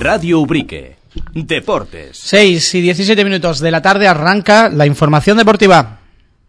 Radio Ubrique. Deportes. 6:17 de la tarde arranca la información deportiva.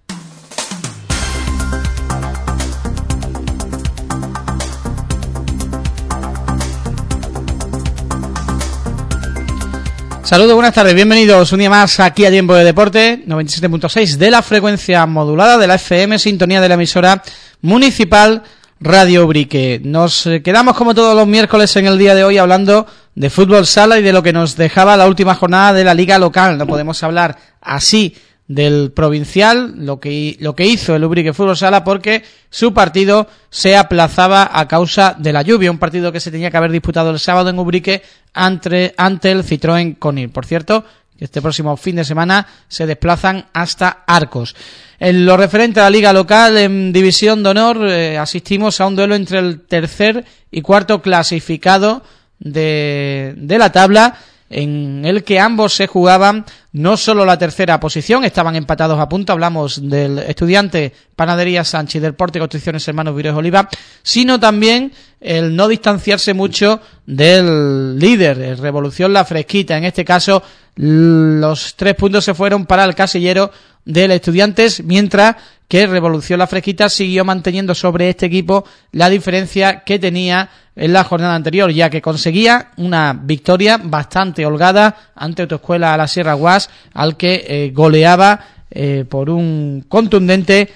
Saludos, buenas tardes, bienvenidos un día más aquí a Tiempo de Deporte, 97.6 de la frecuencia modulada de la FM, sintonía de la emisora municipal Radio Ubrique. Nos quedamos como todos los miércoles en el día de hoy hablando de fútbol sala y de lo que nos dejaba la última jornada de la liga local. No podemos hablar así del provincial, lo que hizo el Ubrique Fútbol Sala, porque su partido se aplazaba a causa de la lluvia, un partido que se tenía que haber disputado el sábado en Ubrique ante el Citroën Conil. Por cierto, este próximo fin de semana se desplazan hasta Arcos. En lo referente a la liga local, en División de Honor, asistimos a un duelo entre el tercer y cuarto clasificado de la tabla, en el que ambos se jugaban no solo la tercera posición, estaban empatados a punto, hablamos del Estudiante Panadería Sánchez, del Porte Construcciones Hermanos Viroes Oliva, sino también el no distanciarse mucho del líder, el Revolución La Fresquita. En este caso, los 3 puntos se fueron para el casillero del Estudiantes, mientras que Revolución La Fresquita siguió manteniendo sobre este equipo la diferencia que tenía en la jornada anterior, ya que conseguía una victoria bastante holgada ante Autoescuela La Sierra Guas, al que goleaba por un contundente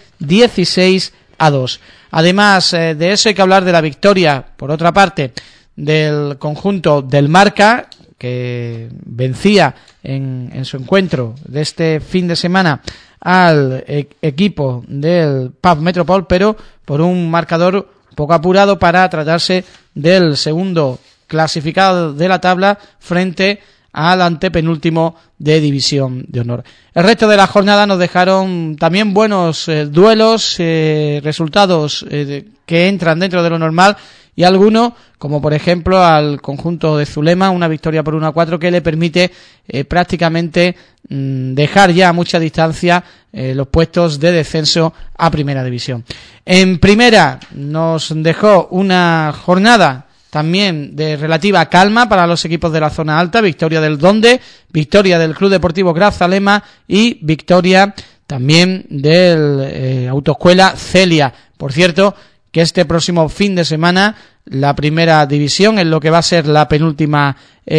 16-2. Además de eso, hay que hablar de la victoria, por otra parte, del conjunto del Marca, que vencía en su encuentro de este fin de semana al equipo del PAF Metropol, pero por un marcador poco apurado, para tratarse del segundo clasificado de la tabla frente al antepenúltimo de División de Honor. El resto de la jornada nos dejaron también buenos duelos, resultados que entran dentro de lo normal, y algunos, como por ejemplo al conjunto de Zulema, una victoria por 1-4 que le permite prácticamente dejar ya a mucha distancia los puestos de descenso a Primera División. En Primera nos dejó una jornada también de relativa calma para los equipos de la zona alta, victoria del Donde, victoria del Club Deportivo Grazalema y victoria también del Autoescuela Celia. Por cierto, que este próximo fin de semana la Primera División, en lo que va a ser la penúltima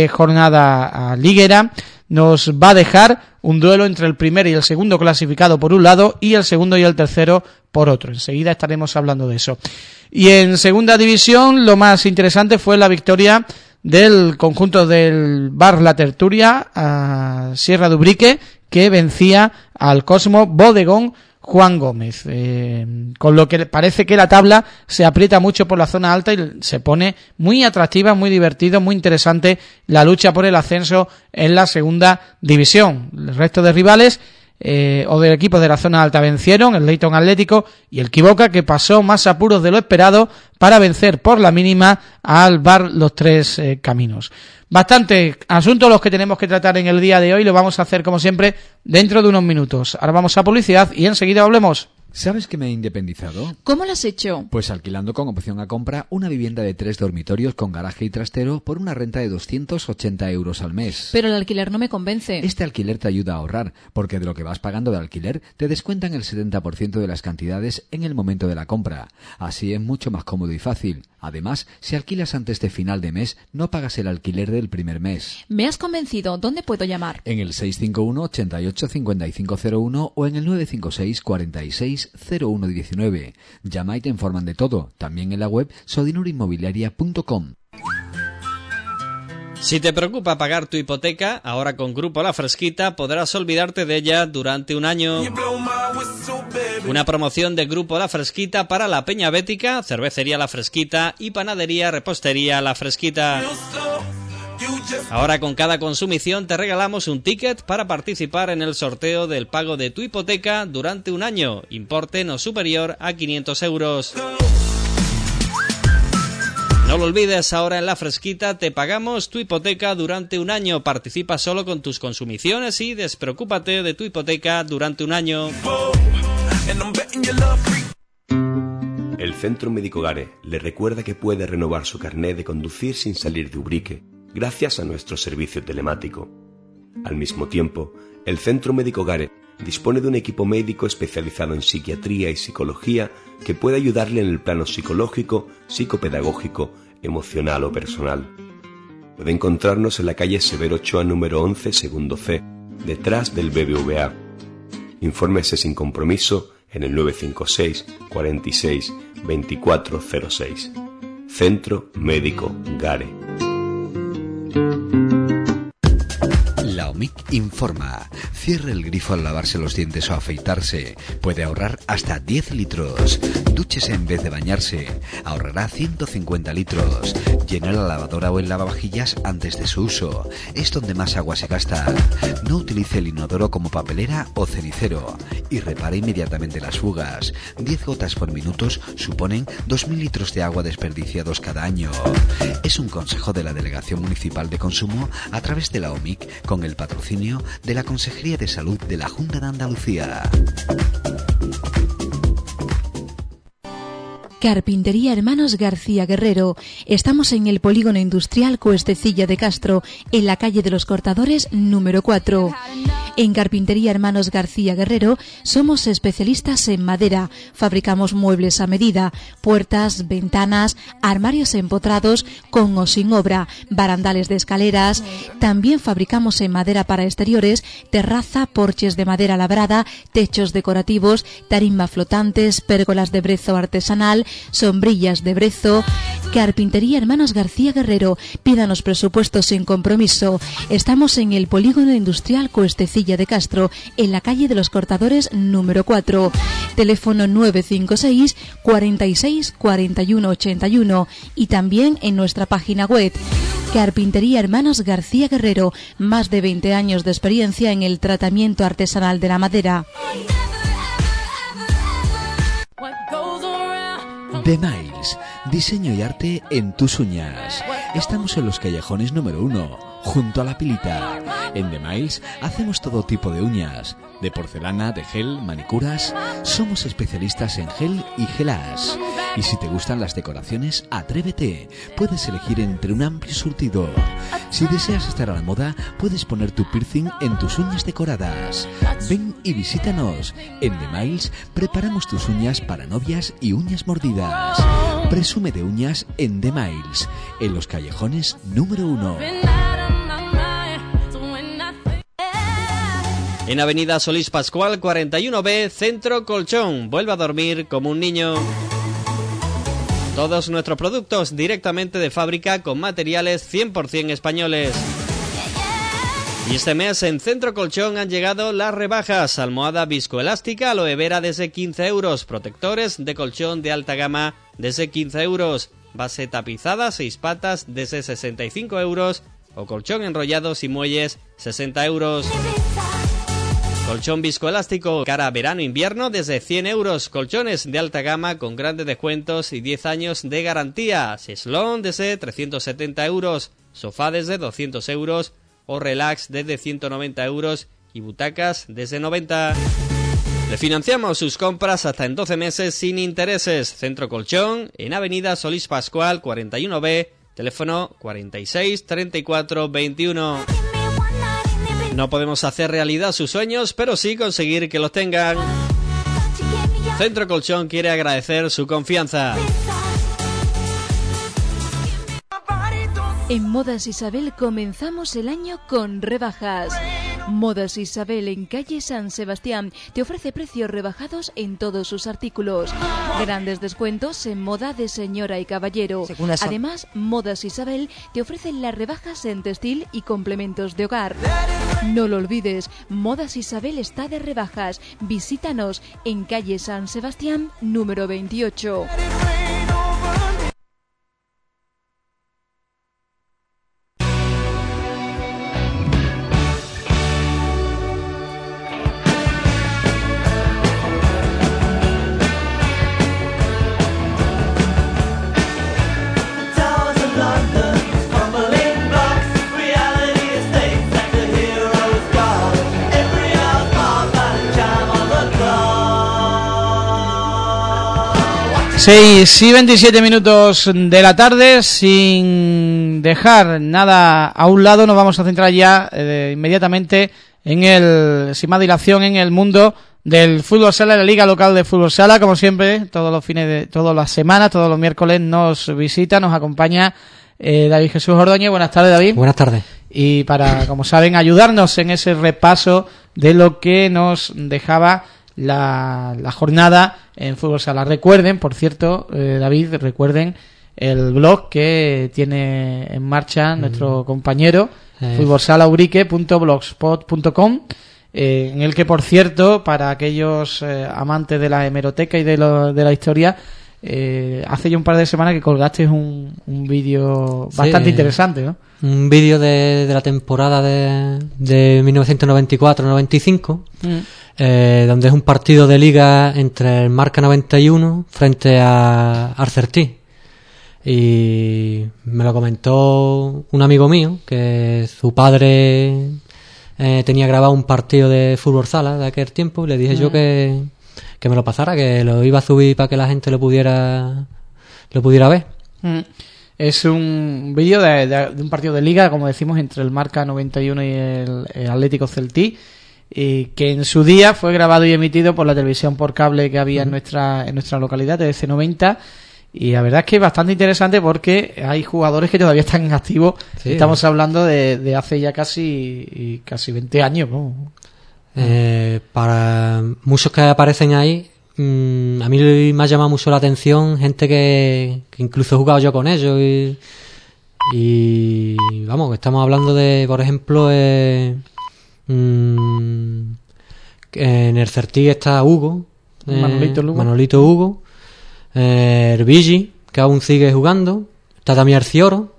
jornada liguera, nos va a dejar un duelo entre el primer y el segundo clasificado por un lado y el segundo y el tercero por otro. Enseguida estaremos hablando de eso. Y en Segunda División, lo más interesante fue la victoria del conjunto del Bar La Tertulia a Sierra de Ubrique, que vencía al Cosmo Bodegón Juan Gómez, con lo que parece que la tabla se aprieta mucho por la zona alta y se pone muy atractiva, muy divertido, muy interesante la lucha por el ascenso en la Segunda División. El resto de rivales o de equipos de la zona alta vencieron, el Leyton Atlético y el Quiboca, que pasó más apuros de lo esperado para vencer por la mínima al Bar Los Tres Caminos. Bastante asuntos los que tenemos que tratar en el día de hoy, lo vamos a hacer como siempre dentro de unos minutos. Ahora vamos a publicidad y enseguida hablemos. ¿Sabes que me he independizado? ¿Cómo lo has hecho? Pues alquilando con opción a compra una vivienda de 3 dormitorios con garaje y trastero por una renta de 280 euros al mes. Pero el alquiler no me convence. Este alquiler te ayuda a ahorrar, porque de lo que vas pagando de alquiler te descuentan el 70% de las cantidades en el momento de la compra. Así es mucho más cómodo y fácil. Además, si alquilas antes de final de mes, no pagas el alquiler del primer mes. Me has convencido. ¿Dónde puedo llamar? En el 651 88 5501 o en el 956 46 0119. Llama y te informan de todo, también en la web sodinurinmobiliaria.com. Si te preocupa pagar tu hipoteca, ahora con Grupo La Fresquita podrás olvidarte de ella durante un año. Una promoción de Grupo La Fresquita para la Peña Bética, Cervecería La Fresquita y Panadería Repostería La Fresquita. Ahora con cada consumición te regalamos un ticket para participar en el sorteo del pago de tu hipoteca durante un año, importe no superior a 500 euros. No lo olvides, ahora en La Fresquita te pagamos tu hipoteca durante un año. Participa solo con tus consumiciones y despreocúpate de tu hipoteca durante un año. El Centro Médico Gare le recuerda que puede renovar su carné de conducir sin salir de Ubrique. gracias a nuestro servicio telemático. Al mismo tiempo, el Centro Médico Gare dispone de un equipo médico especializado en psiquiatría y psicología que puede ayudarle en el plano psicológico, psicopedagógico, emocional o personal. Puede encontrarnos en la calle Severo Ochoa número 11, segundo C, detrás del BBVA. Infórmese sin compromiso en el 956 46 2406. Centro Médico Gare. La OMIC informa. Cierre el grifo al lavarse los dientes o afeitarse. Puede ahorrar hasta 10 litros. Dúchese en vez de bañarse. Ahorrará 150 litros. Llene la lavadora o el lavavajillas antes de su uso. Es donde más agua se gasta. No utilice el inodoro como papelera o cenicero. Y repare inmediatamente las fugas. 10 gotas por minuto suponen 2.000 litros de agua desperdiciados cada año. Es un consejo de la Delegación Municipal de Consumo a través de la OMIC con el patrocinio de la Consejería de Salud de la Junta de Andalucía. Carpintería Hermanos García Guerrero. Estamos en el Polígono Industrial Cuestecilla de Castro, en la calle de los Cortadores número 4. En Carpintería Hermanos García Guerrero somos especialistas en madera. Fabricamos muebles a medida, puertas, ventanas, armarios empotrados con o sin obra, barandales de escaleras. También fabricamos en madera para exteriores, terraza, porches de madera labrada, techos decorativos, tarima flotantes, pérgolas de brezo artesanal, sombrillas de brezo. Carpintería Hermanos García Guerrero. Pídanos presupuestos sin compromiso. Estamos en el Polígono Industrial Cuestecilla de Castro, en la calle de los Cortadores número 4. Teléfono 956 46 41 81 y también en nuestra página web. Carpintería Hermanos García Guerrero. Más de 20 años de experiencia en el tratamiento artesanal de la madera. The Miles, diseño y arte en tus uñas. Estamos en los callejones número 1, junto a la Pilita. En The Miles hacemos todo tipo de uñas, de porcelana, de gel, manicuras. Somos especialistas en gel y gelas. Y si te gustan las decoraciones, atrévete. Puedes elegir entre un amplio surtido. Si deseas estar a la moda, puedes poner tu piercing en tus uñas decoradas. Ven y visítanos. En The Miles preparamos tus uñas para novias y uñas mordidas. Presume de uñas en The Miles, en los callejones número 1. En Avenida Solís Pascual 41B, Centro Colchón. Vuelve a dormir como un niño. Todos nuestros productos directamente de fábrica con materiales 100% españoles. Y este mes en Centro Colchón han llegado las rebajas. Almohada viscoelástica aloe vera desde 15 euros. Protectores de colchón de alta gama desde 15 euros. Base tapizada 6 patas desde 65 euros. O colchón enrollado sin muelles 60 euros. Colchón viscoelástico cara verano-invierno desde 100 euros. Colchones de alta gama con grandes descuentos y 10 años de garantía. Cheslón desde 370 euros. Sofá desde 200 euros. O relax desde 190 euros. Y butacas desde 90. Le financiamos sus compras hasta en 12 meses sin intereses. Centro Colchón en Avenida Solís Pascual 41B. Teléfono 46 34 21. No podemos hacer realidad sus sueños, pero sí conseguir que los tengan. Centro Colchón quiere agradecer su confianza. En Modas Isabel comenzamos el año con rebajas. Modas Isabel en calle San Sebastián te ofrece precios rebajados en todos sus artículos. Grandes descuentos en moda de señora y caballero. Además, Modas Isabel te ofrece las rebajas en textil y complementos de hogar. No lo olvides, Modas Isabel está de rebajas. Visítanos en calle San Sebastián número 28. 6:27 de la tarde, sin dejar nada a un lado, nos vamos a centrar ya inmediatamente sin más dilación, en el mundo del fútbol sala, la liga local de fútbol sala. Como siempre, todas las semanas, todos los miércoles nos visita, nos acompaña David Jesús Ordóñez. Buenas tardes, David. Buenas tardes. Y para, como saben, ayudarnos en ese repaso de lo que nos dejaba la jornada en fútbol sala. Recuerden, por cierto, David, el blog que tiene en marcha nuestro compañero, futbolsalaurique.blogspot.com, en el que, por cierto, para aquellos amantes de la hemeroteca y de la historia, hace ya un par de semanas que colgaste un vídeo bastante interesante, ¿no? Un vídeo de la temporada de 1994-95, donde es un partido de liga entre el Marca 91 frente a Arcertí. Y me lo comentó un amigo mío, que su padre tenía grabado un partido de fútbol sala de aquel tiempo, y le dije yo que me lo pasara, que lo iba a subir para que la gente lo pudiera ver. Es un vídeo de un partido de liga, como decimos, entre el Marca 91 y el Atlético Celtí, que en su día fue grabado y emitido por la televisión por cable que había en nuestra localidad, TDC90. Y la verdad es que es bastante interesante porque hay jugadores que todavía están en activo. Sí, estamos hablando de hace ya casi 20 años, ¿no? Para muchos que aparecen ahí, a mí me ha llamado mucho la atención gente que incluso he jugado yo con ellos y vamos, estamos hablando de, por ejemplo, en el Certí está Hugo, Manolito Hugo, Herbigi, que aún sigue jugando, está también Arcioro.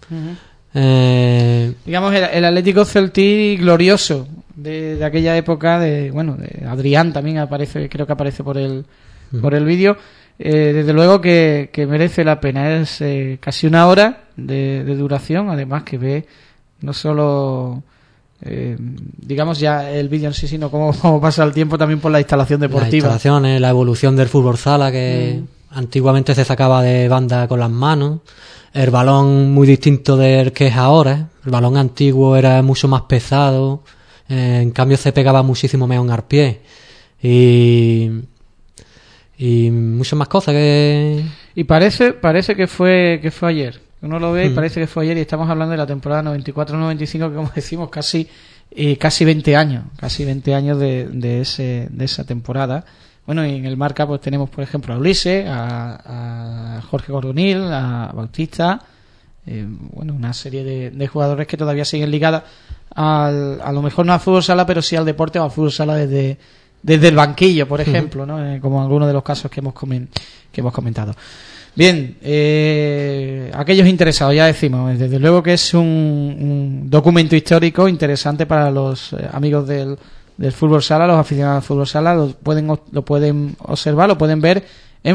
Digamos el Atlético Celtí glorioso de aquella época, de Adrián también aparece, creo que aparece por el vídeo. Desde luego que merece la pena. Es casi una hora de duración, además que ve no solo digamos ya el vídeo en sí, sino cómo pasa el tiempo también por la instalación deportiva. Las instalaciones, la evolución del fútbol sala, que antiguamente se sacaba de banda con las manos. El balón muy distinto del que es ahora. El balón antiguo era mucho más pesado. En cambio se pegaba muchísimo mejor al pie. Y muchas más cosas que... Y parece que fue ayer. Uno lo ve y parece que fue ayer, y estamos hablando de la temporada 94-95, que, como decimos, casi 20 años. Casi 20 años de esa temporada. Bueno, y en el Marca pues tenemos, por ejemplo, a Ulises, a Jorge Gordonil, a Bautista, una serie de jugadores que todavía siguen ligados a lo mejor no al fútbol sala, pero sí al deporte o al fútbol sala desde el banquillo, por ejemplo, ¿no? Como algunos de los casos que hemos comentado. Bien, aquellos interesados, ya decimos, desde luego que es un documento histórico interesante para los amigos del fútbol sala, los aficionados al fútbol sala. Lo pueden observar, lo pueden ver en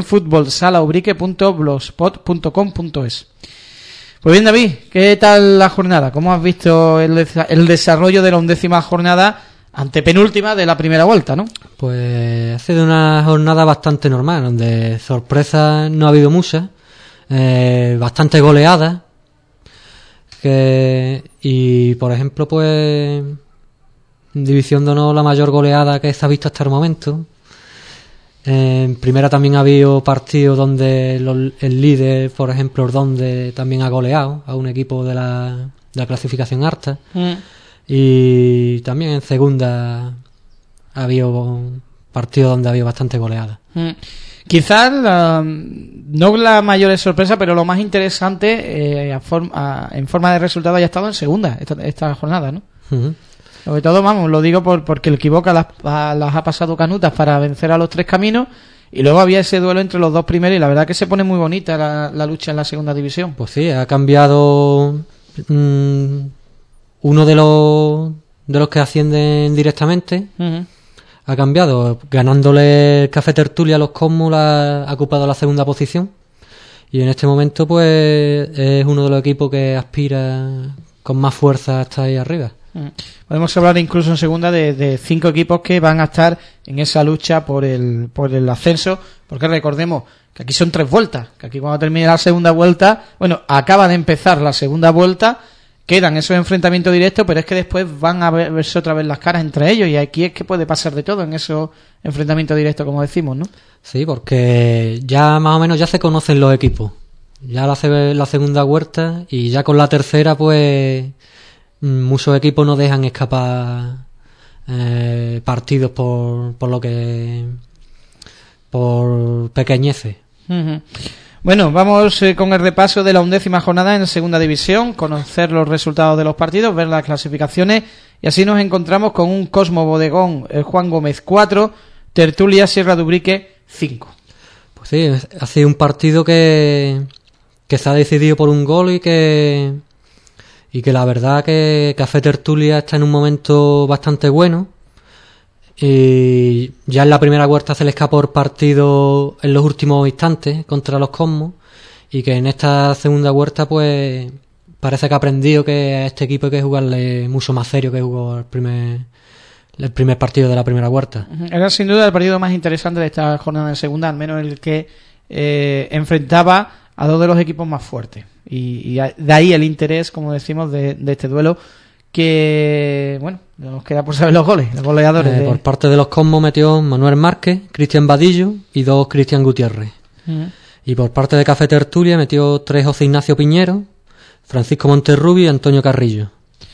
futbolsalaubrique.blogspot.com.es. Pues bien, David, ¿qué tal la jornada? ¿Cómo has visto el desarrollo de la 11ª jornada, antepenúltima de la primera vuelta, ¿no? Pues ha sido una jornada bastante normal, donde sorpresas no ha habido muchas, bastante goleadas, y por ejemplo, pues División de Honor, la mayor goleada que se ha visto hasta el momento. En primera también ha habido partidos donde el líder, por ejemplo, Ordonde, también ha goleado a un equipo de la clasificación alta. Y también en segunda ha habido partidos donde ha habido bastante goleada. Quizás no la mayor sorpresa, pero lo más interesante en forma de resultado haya estado en segunda esta jornada, ¿no? Sobre todo, vamos, lo digo porque el Equivoca las ha pasado canutas para vencer a los Tres Caminos, y luego había ese duelo entre los dos primeros, y la verdad que se pone muy bonita la lucha en la segunda división. Pues sí, ha cambiado uno de los que ascienden directamente. Ha cambiado, ganándole el Café Tertulia a los Cosmos, ha ocupado la segunda posición, y en este momento pues es uno de los equipos que aspira con más fuerza hasta ahí arriba. Podemos hablar incluso en segunda de 5 equipos que van a estar en esa lucha por el ascenso, porque recordemos que aquí son 3 vueltas, que aquí cuando termine la segunda vuelta, bueno, acaba de empezar la segunda vuelta, quedan esos enfrentamientos directos, pero es que después van a verse otra vez las caras entre ellos, y aquí es que puede pasar de todo en esos enfrentamientos directos, como decimos, ¿no? Sí, porque ya más o menos ya se conocen los equipos. Ya la segunda vuelta, y ya con la tercera, pues muchos equipos no dejan escapar partidos por pequeñeces. Uh-huh. Bueno, vamos con el repaso de la 11ª jornada en segunda división, conocer los resultados de los partidos, ver las clasificaciones, y así nos encontramos con un Cosmo Bodegón Juan Gómez 4, Tertulia Sierra de Ubrique 5. Pues sí, ha sido un partido que se ha decidido por un gol y que la verdad que Café Tertulia está en un momento bastante bueno, y ya en la primera vuelta se le escapó el partido en los últimos instantes contra los Cosmos, y que en esta segunda vuelta pues parece que ha aprendido que a este equipo hay que jugarle mucho más serio que jugó el primer partido de la primera vuelta. Era sin duda el partido más interesante de esta jornada de segunda, al menos el que enfrentaba a 2 de los equipos más fuertes, y de ahí el interés, como decimos, de este duelo, que bueno, nos queda por saber los goleadores. Por parte de los Cosmos metió Manuel Márquez, Cristian Vadillo y 2 Cristian Gutiérrez. Y por parte de Café Tertulia metió 3 José Ignacio Piñero, Francisco Monterrubio y Antonio Carrillo.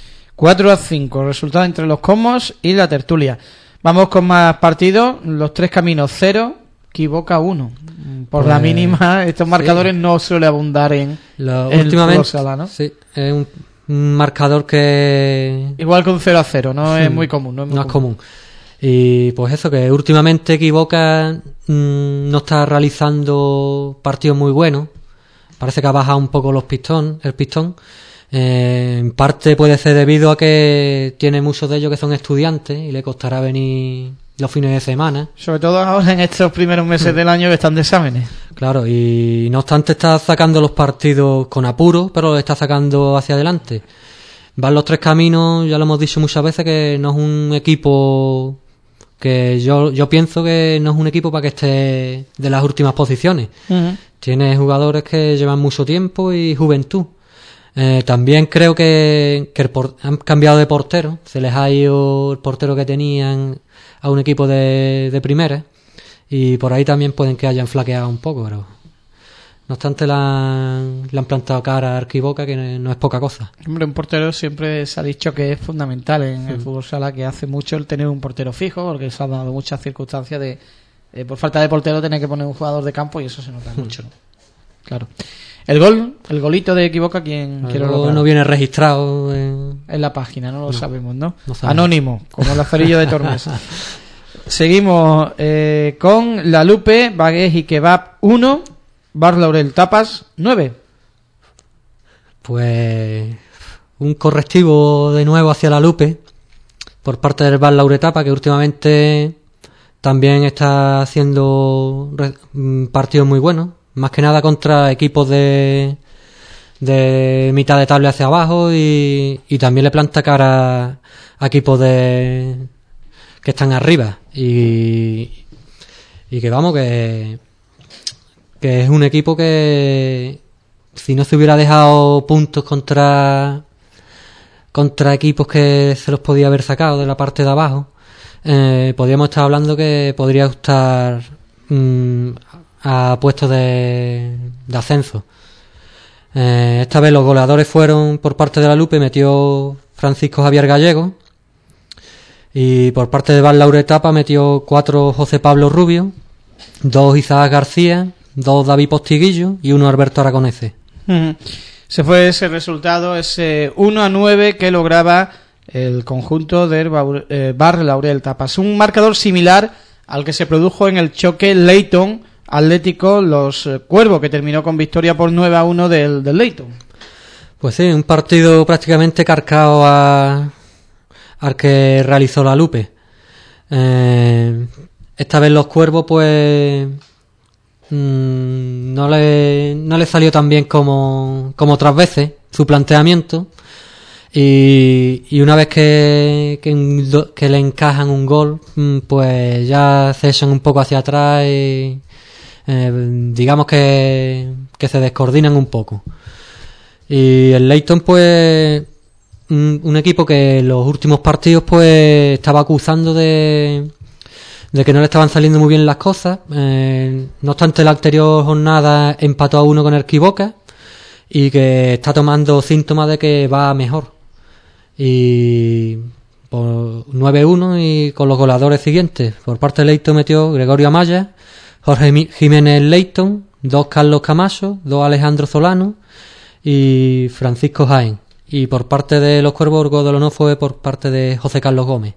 4-5, resultado entre los Cosmos y la Tertulia. Vamos con más partidos. Los Tres Caminos 0, Equivoca 1. Por la mínima, estos marcadores no suele abundar en últimamente, Sala, ¿no? Sí, es un marcador que... Igual que un 0-0, no es muy común. No es común. Y pues eso, que últimamente Equivoca no está realizando partidos muy buenos. Parece que ha bajado un poco el pistón. En parte puede ser debido a que tiene muchos de ellos que son estudiantes y le costará venir los fines de semana. Sobre todo ahora en estos primeros meses del año que están de exámenes. Claro, y no obstante está sacando los partidos con apuro, pero los está sacando hacia adelante. Van los Tres Caminos, ya lo hemos dicho muchas veces, que no es un equipo que yo pienso que no es un equipo para que esté de las últimas posiciones. Uh-huh. Tiene jugadores que llevan mucho tiempo y juventud. También creo que han cambiado de portero. Se les ha ido el portero que tenían a un equipo de primera, y por ahí también pueden que hayan flaqueado un poco, pero no obstante le han plantado cara a Arquivoca, que no es poca cosa. Hombre, un portero siempre se ha dicho que es fundamental en el fútbol sala, que hace mucho el tener un portero fijo, porque se han dado muchas circunstancias de por falta de portero tener que poner un jugador de campo, y eso se nota mucho, ¿no? Claro. El golito de Equivoca, ¿quién quiere lograr? No viene registrado en la página, no lo sabemos, ¿no? Anónimo, como el Lazarillo de Tormes. Seguimos con La Lupe, Bagués y Kebab 1, Bar Laurel Tapas 9. Pues un correctivo de nuevo hacia La Lupe por parte del Bar Laurel Tapas, que últimamente también está haciendo partidos muy buenos. Más que nada contra equipos de mitad de tabla hacia abajo, y también le planta cara a equipos que están arriba, y que vamos, que es un equipo que si no se hubiera dejado puntos contra equipos que se los podía haber sacado de la parte de abajo, podríamos estar hablando que podría estar a puestos de ascenso. Esta vez los goleadores fueron por parte de La Lupe, metió Francisco Javier Gallego, y por parte de Bar Laurel Tapa metió 4 José Pablo Rubio, 2 Isaac García, 2 David Postiguillo y 1 Alberto Aragonese. Se fue ese resultado, ese 1-9 que lograba el conjunto del Bar Laurel Tapas. Un marcador similar al que se produjo en el choque Leyton Atlético Los Cuervos, que terminó con victoria por 9-1 del Leyton. Pues sí, un partido prácticamente cargado al que realizó La Lupe. Esta vez Los Cuervos pues no le salió tan bien como otras veces su planteamiento, y una vez que le encajan un gol, pues ya se echan un poco hacia atrás digamos que se descoordinan un poco. Y el Leyton, pues, un equipo que en los últimos partidos pues estaba acusando de que no le estaban saliendo muy bien las cosas. No obstante, la anterior jornada empató a 1 con el Quiboca y que está tomando síntomas de que va mejor. Y por 9-1 y con los goleadores siguientes. Por parte de Leyton metió Gregorio Amaya, Jorge Jiménez Leyton, 2 Carlos Camacho, 2 Alejandro Solano y Francisco Jaén. Y por parte de los Cuervos, el gol del honor fue por parte de José Carlos Gómez.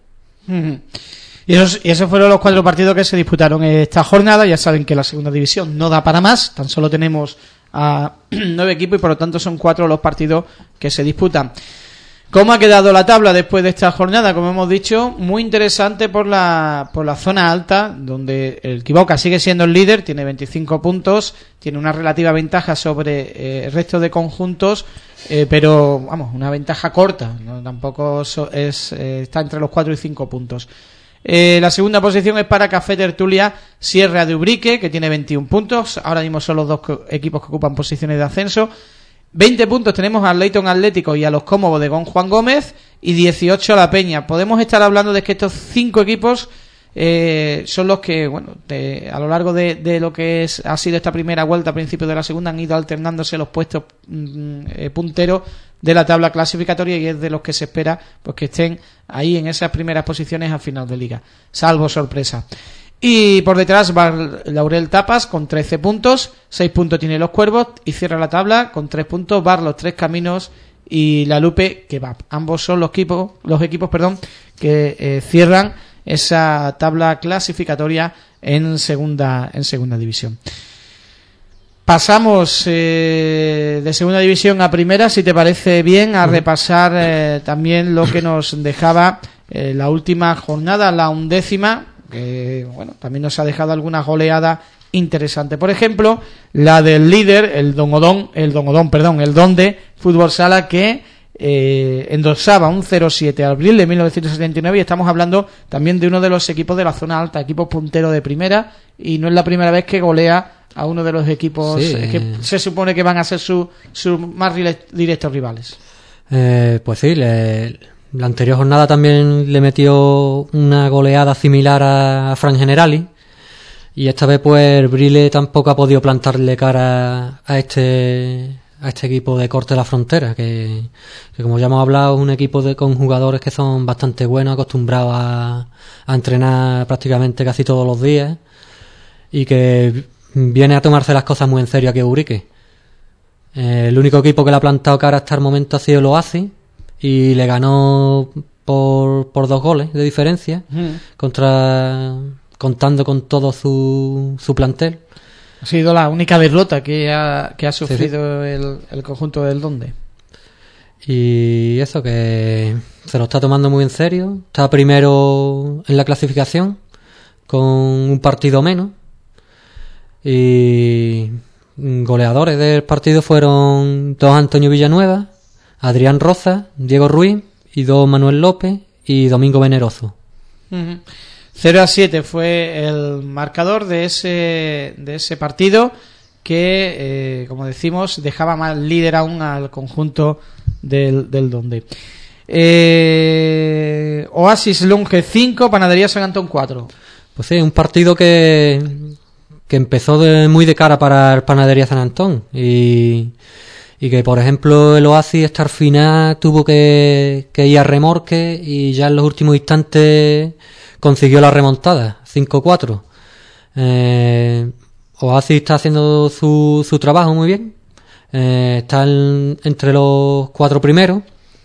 Y esos fueron los 4 partidos que se disputaron esta jornada. Ya saben que la segunda división no da para más, tan solo tenemos a 9 equipos y por lo tanto son 4 los partidos que se disputan. ¿Cómo ha quedado la tabla después de esta jornada? Como hemos dicho, muy interesante por la zona alta, donde el Quiboca sigue siendo el líder, tiene 25 puntos, tiene una relativa ventaja sobre el resto de conjuntos, pero vamos, una ventaja corta, ¿no? Tampoco está entre los 4 y 5 puntos. La segunda posición es para Café Tertulia Sierra de Ubrique, que tiene 21 puntos. Ahora mismo son los 2 equipos que ocupan posiciones de ascenso. 20 puntos tenemos al Leyton Atlético y a los Como Bodegón Juan Gómez, y 18 a la Peña. Podemos estar hablando de que estos 5 equipos son los que, bueno, a lo largo de lo que ha sido esta primera vuelta, a principios de la segunda, han ido alternándose los puestos punteros de la tabla clasificatoria, y es de los que se espera pues que estén ahí en esas primeras posiciones a final de liga, salvo sorpresa. Y por detrás va Laurel Tapas con 13 puntos, 6 puntos tiene los Cuervos, y cierra la tabla con 3 puntos Bar Los Tres Caminos y La Lupe Kebab. Ambos son los equipos que cierran esa tabla clasificatoria en segunda división. Pasamos de segunda división a primera, si te parece bien, a repasar también lo que nos dejaba la última jornada, la 11ª, que bueno, también nos ha dejado alguna goleada interesante. Por ejemplo, la del líder, el Donde Fútbol Sala, que endosaba un 0-7 en abril de 1979, y estamos hablando también de uno de los equipos de la zona alta, equipos punteros de primera, y no es la primera vez que golea a uno de los equipos que se supone que van a ser sus más directos rivales. Pues sí, la anterior jornada también le metió una goleada similar a Fran Generali, y esta vez pues el Brile tampoco ha podido plantarle cara a este equipo de Corte de la Frontera, que como ya hemos hablado, es un equipo con jugadores que son bastante buenos, acostumbrados a entrenar prácticamente casi todos los días, y que viene a tomarse las cosas muy en serio aquí a Ubrique. El único equipo que le ha plantado cara hasta el momento ha sido el Oasis, y le ganó por 2 goles de diferencia, contando con todo su plantel. Ha sido la única derrota que ha sufrido el conjunto del Donde. Y eso, que se lo está tomando muy en serio. Está primero en la clasificación con un partido menos. Y goleadores del partido fueron 2 Antonio Villanueva, Adrián Roza, Diego Ruiz, y 2 Manuel López y Domingo Veneroso. 0-7 fue el marcador de ese partido, que como decimos dejaba más líder aún al conjunto del Donde. Oasis Lunge 5, Panadería San Antón 4. Pues sí, un partido que empezó muy de cara para el Panadería San Antón, y que por ejemplo el Oasis hasta el final tuvo que ir a remorque, y ya en los últimos instantes consiguió la remontada 5-4. Oasis está haciendo su trabajo muy bien, está entre los 4 primeros,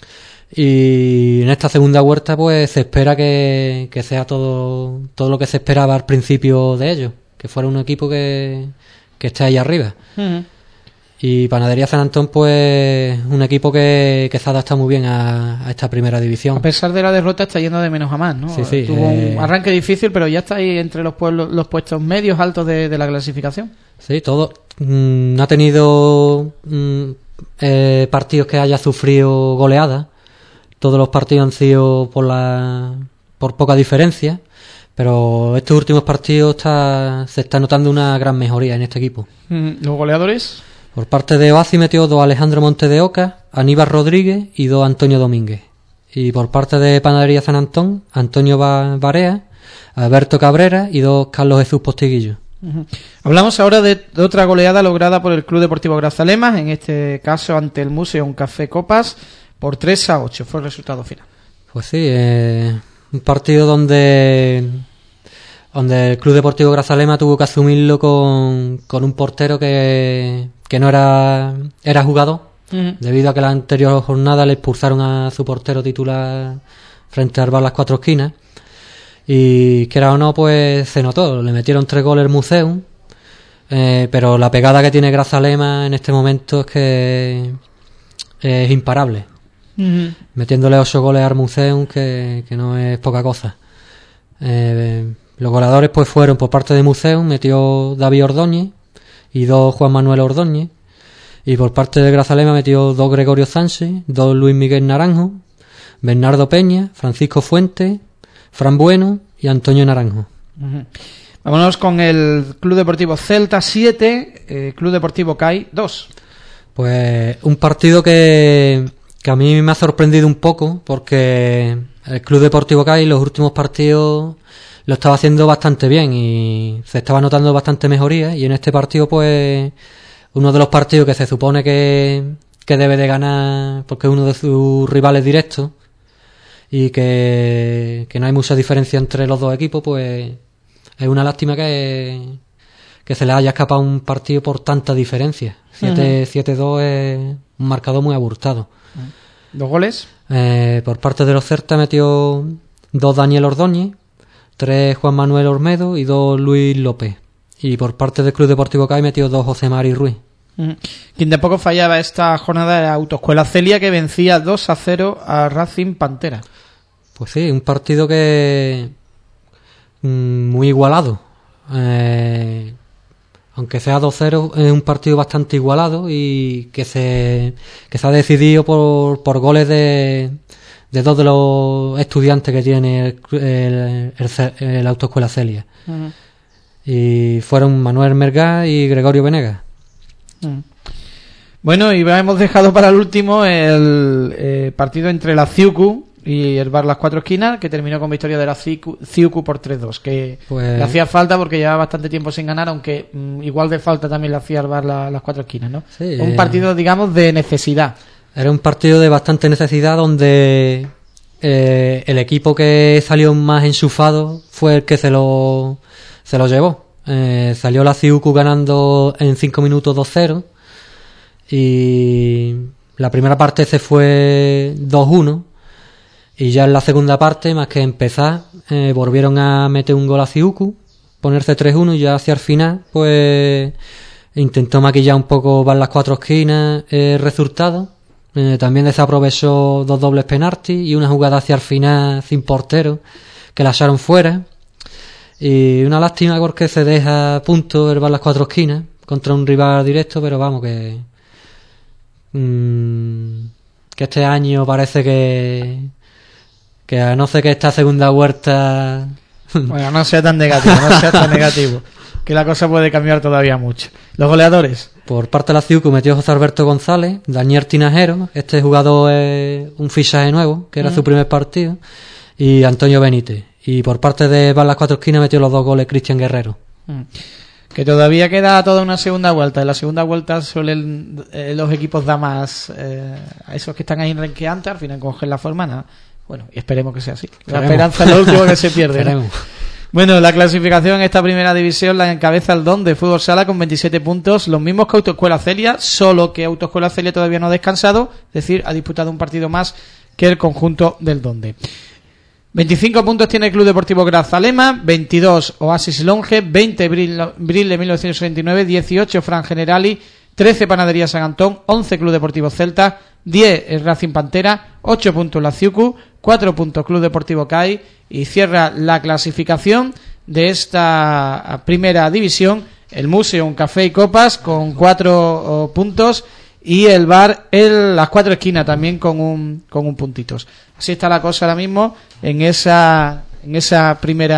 y en esta segunda vuelta pues se espera que sea todo lo que se esperaba al principio de ellos, que fuera un equipo que esté ahí arriba. Y Panadería San Antón, pues un equipo que se adapta muy bien a esta primera división. A pesar de la derrota, está yendo de menos a más, ¿no? Sí. Tuvo un arranque difícil, pero ya está ahí entre los puestos medios altos de la clasificación. Sí, todo. No ha tenido partidos que haya sufrido goleadas. Todos los partidos han sido por poca diferencia. Pero estos últimos partidos se está notando una gran mejoría en este equipo. ¿Los goleadores? Por parte de Oasis metió 2 Alejandro Montes de Oca, Aníbal Rodríguez y 2 Antonio Domínguez. Y por parte de Panadería San Antón, Antonio Barea, Alberto Cabrera y 2 Carlos Jesús Postiguillo. Hablamos ahora de otra goleada lograda por el Club Deportivo Grazalema, en este caso ante el Museum Café Copas, por 3-8 fue el resultado final. Pues sí, un partido donde el Club Deportivo Grazalema tuvo que asumirlo con un portero que no era jugador, debido a que la anterior jornada le expulsaron a su portero titular frente al Bar Las Cuatro Esquinas. Y quiera o no, pues se notó, le metieron 3 goles al Museum, pero la pegada que tiene Grazalema en este momento es que es imparable, metiéndole 8 goles al Museum, que no es poca cosa. Los goleadores pues fueron por parte de Museum, metió David Ordóñez y 2 Juan Manuel Ordóñez, y por parte de Grazalema metió 2 Gregorio Sánchez, 2 Luis Miguel Naranjo, Bernardo Peña, Francisco Fuentes, Fran Bueno y Antonio Naranjo. Vámonos con el Club Deportivo Celta 7, Club Deportivo CAI 2. Pues un partido que a mí me ha sorprendido un poco, porque el Club Deportivo CAI los últimos partidos lo estaba haciendo bastante bien y se estaba notando bastante mejoría, y en este partido pues uno de los partidos que se supone que debe de ganar porque es uno de sus rivales directos y que no hay mucha diferencia entre los dos equipos, pues es una lástima que se le haya escapado un partido por tanta diferencia. 7-2 es un marcador muy abultado. ¿2 goles? Por parte de los Celta metió 2 Daniel Ordóñez, 3 Juan Manuel Olmedo y 2 Luis López. Y por parte del Club Deportivo CAI metió 2 José Mari Ruiz. Quien tampoco fallaba esta jornada era Autoescuela Celia, que vencía 2-0 a Racing Pantera. Pues sí, un partido que muy igualado. Aunque sea 2-0, es un partido bastante igualado y que se ha decidido por goles de 2 de los estudiantes que tiene el Autoescuela Celia. Y fueron Manuel Mergá y Gregorio Venegas. Bueno, y hemos dejado para el último el partido entre la Ciucu y el Bar Las Cuatro Esquinas, que terminó con victoria de la Ciucu por 3-2, que pues le hacía falta porque llevaba bastante tiempo sin ganar, aunque igual de falta también le hacía el Bar Las Cuatro Esquinas, ¿no? Sí, un partido, digamos, de necesidad. Era un partido de bastante necesidad, donde el equipo que salió más enchufado fue el que se lo llevó. Salió la Ciucu ganando en 5 minutos 2-0, y la primera parte se fue 2-1, y ya en la segunda parte, más que empezar, volvieron a meter un gol a Ciucu, ponerse 3-1, y ya hacia el final pues intentó maquillar un poco Bar Las Cuatro Esquinas el resultado. También desaprovechó 2 dobles penaltis y una jugada hacia el final sin portero que la echaron fuera. Y una lástima porque se deja a punto el Bar Las Cuatro Esquinas contra un rival directo, pero vamos, que este año parece que a no ser que esta segunda vuelta bueno, no sea tan negativo, que la cosa puede cambiar todavía mucho. Los goleadores. Por parte de la Ciucu metió José Alberto González, Daniel Tinajero, este jugador es un fichaje nuevo, que era su primer partido, y Antonio Benítez. Y por parte de Bar Las Cuatro Esquinas metió los 2 goles Cristian Guerrero. Que todavía queda toda una segunda vuelta. En la segunda vuelta suelen los equipos dar más a esos que están ahí renqueantes, al final cogen la forma, nada. Bueno, y esperemos que sea así. La esperanza es lo último que se pierde, ¿no? Bueno, la clasificación en esta primera división la encabeza el Don de Fútbol Sala con 27 puntos, los mismos que Autoescuela Celia, solo que Autoescuela Celia todavía no ha descansado, es decir, ha disputado un partido más que el conjunto del Donde. 25 puntos tiene el Club Deportivo Grazalema, 22 Oasis Longe, 20 Brille 1969, 18 Fran Generali, 13 Panadería San Antón, 11 Club Deportivo Celta, 10 el Racing Pantera, 8 puntos la Ciucu, 4 puntos Club Deportivo CAI, y cierra la clasificación de esta primera división el Museum Café y Copas con 4 puntos, y el Bar Las Cuatro Esquinas también con un puntito. Así está la cosa ahora mismo en esa primera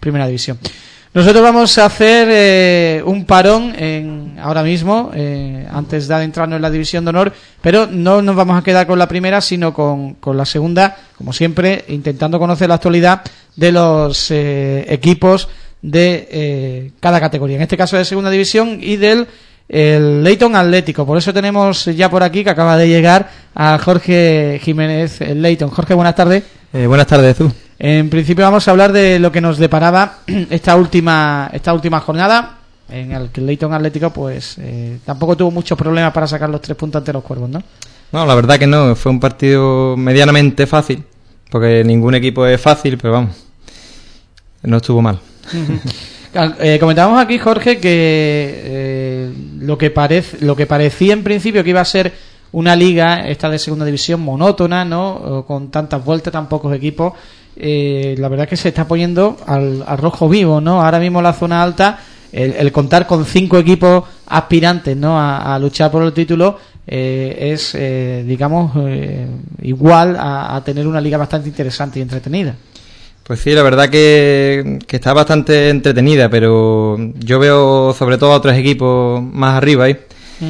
Primera División. Nosotros vamos a hacer un parón ahora mismo, antes de adentrarnos en la División de Honor, pero no nos vamos a quedar con la primera, sino con la segunda, como siempre, intentando conocer la actualidad de los equipos de cada categoría, en este caso de Segunda División y del Leyton Atlético. Por eso tenemos ya por aquí, que acaba de llegar, a Jorge Jiménez, el Leyton. Jorge, buenas tardes. Buenas tardes, tú. En principio vamos a hablar de lo que nos deparaba esta última jornada, en el que el Leyton Atlético pues tampoco tuvo muchos problemas para sacar los 3 puntos ante los Cuervos, ¿no? No, la verdad que no, fue un partido medianamente fácil, porque ningún equipo es fácil, pero vamos, no estuvo mal. Comentábamos aquí, Jorge, que lo que parecía en principio que iba a ser una liga, esta de Segunda División, monótona, ¿no? Con tantas vueltas, tan pocos equipos. La verdad es que se está poniendo al rojo vivo, ¿no? Ahora mismo la zona alta, el contar con 5 equipos aspirantes, ¿no? A luchar por el título es, digamos, igual a tener una liga bastante interesante y entretenida. Pues sí, la verdad que está bastante entretenida, pero yo veo sobre todo a otros equipos más arriba ahí.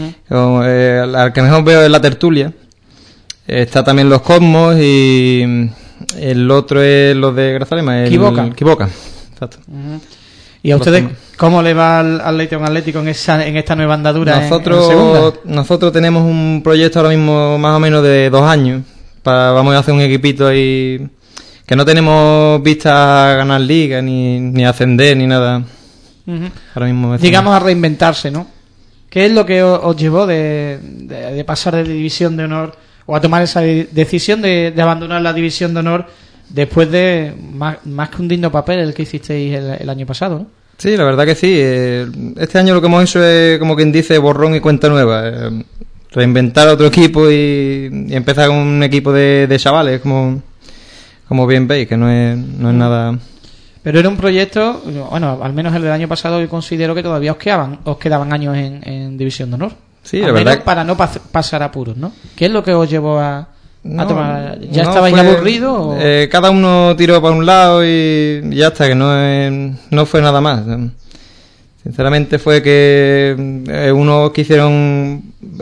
Al que mejor veo es la tertulia. Está también los Cosmos y el otro es los de Grazalema, el Quiboca. Exacto. ¿Y a ustedes cómo le va al Leyton Atlético en esta nueva andadura? Nosotros tenemos un proyecto ahora mismo más o menos de 2 años. Vamos a hacer un equipito ahí que no tenemos vista a ganar liga ni ascender ni nada. Ahora mismo digamos a reinventarse, ¿no? ¿Qué es lo que os llevó de pasar de División de Honor o a tomar esa decisión de abandonar la División de Honor después de más que un digno papel el que hicisteis el año pasado, ¿no? Sí, la verdad que sí. Este año lo que hemos hecho es, como quien dice, borrón y cuenta nueva. Reinventar otro equipo y empezar con un equipo de chavales, como bien veis, que no es nada. Pero era un proyecto, bueno, al menos el del año pasado yo considero que todavía os quedaban años en División de Honor. Sí, la verdad. Para no pasar apuros, ¿no? ¿Qué es lo que os llevó a tomar? ¿Ya estabais aburridos? Cada uno tiró para un lado y ya está, que no fue nada más. Sinceramente fue que unos quisieron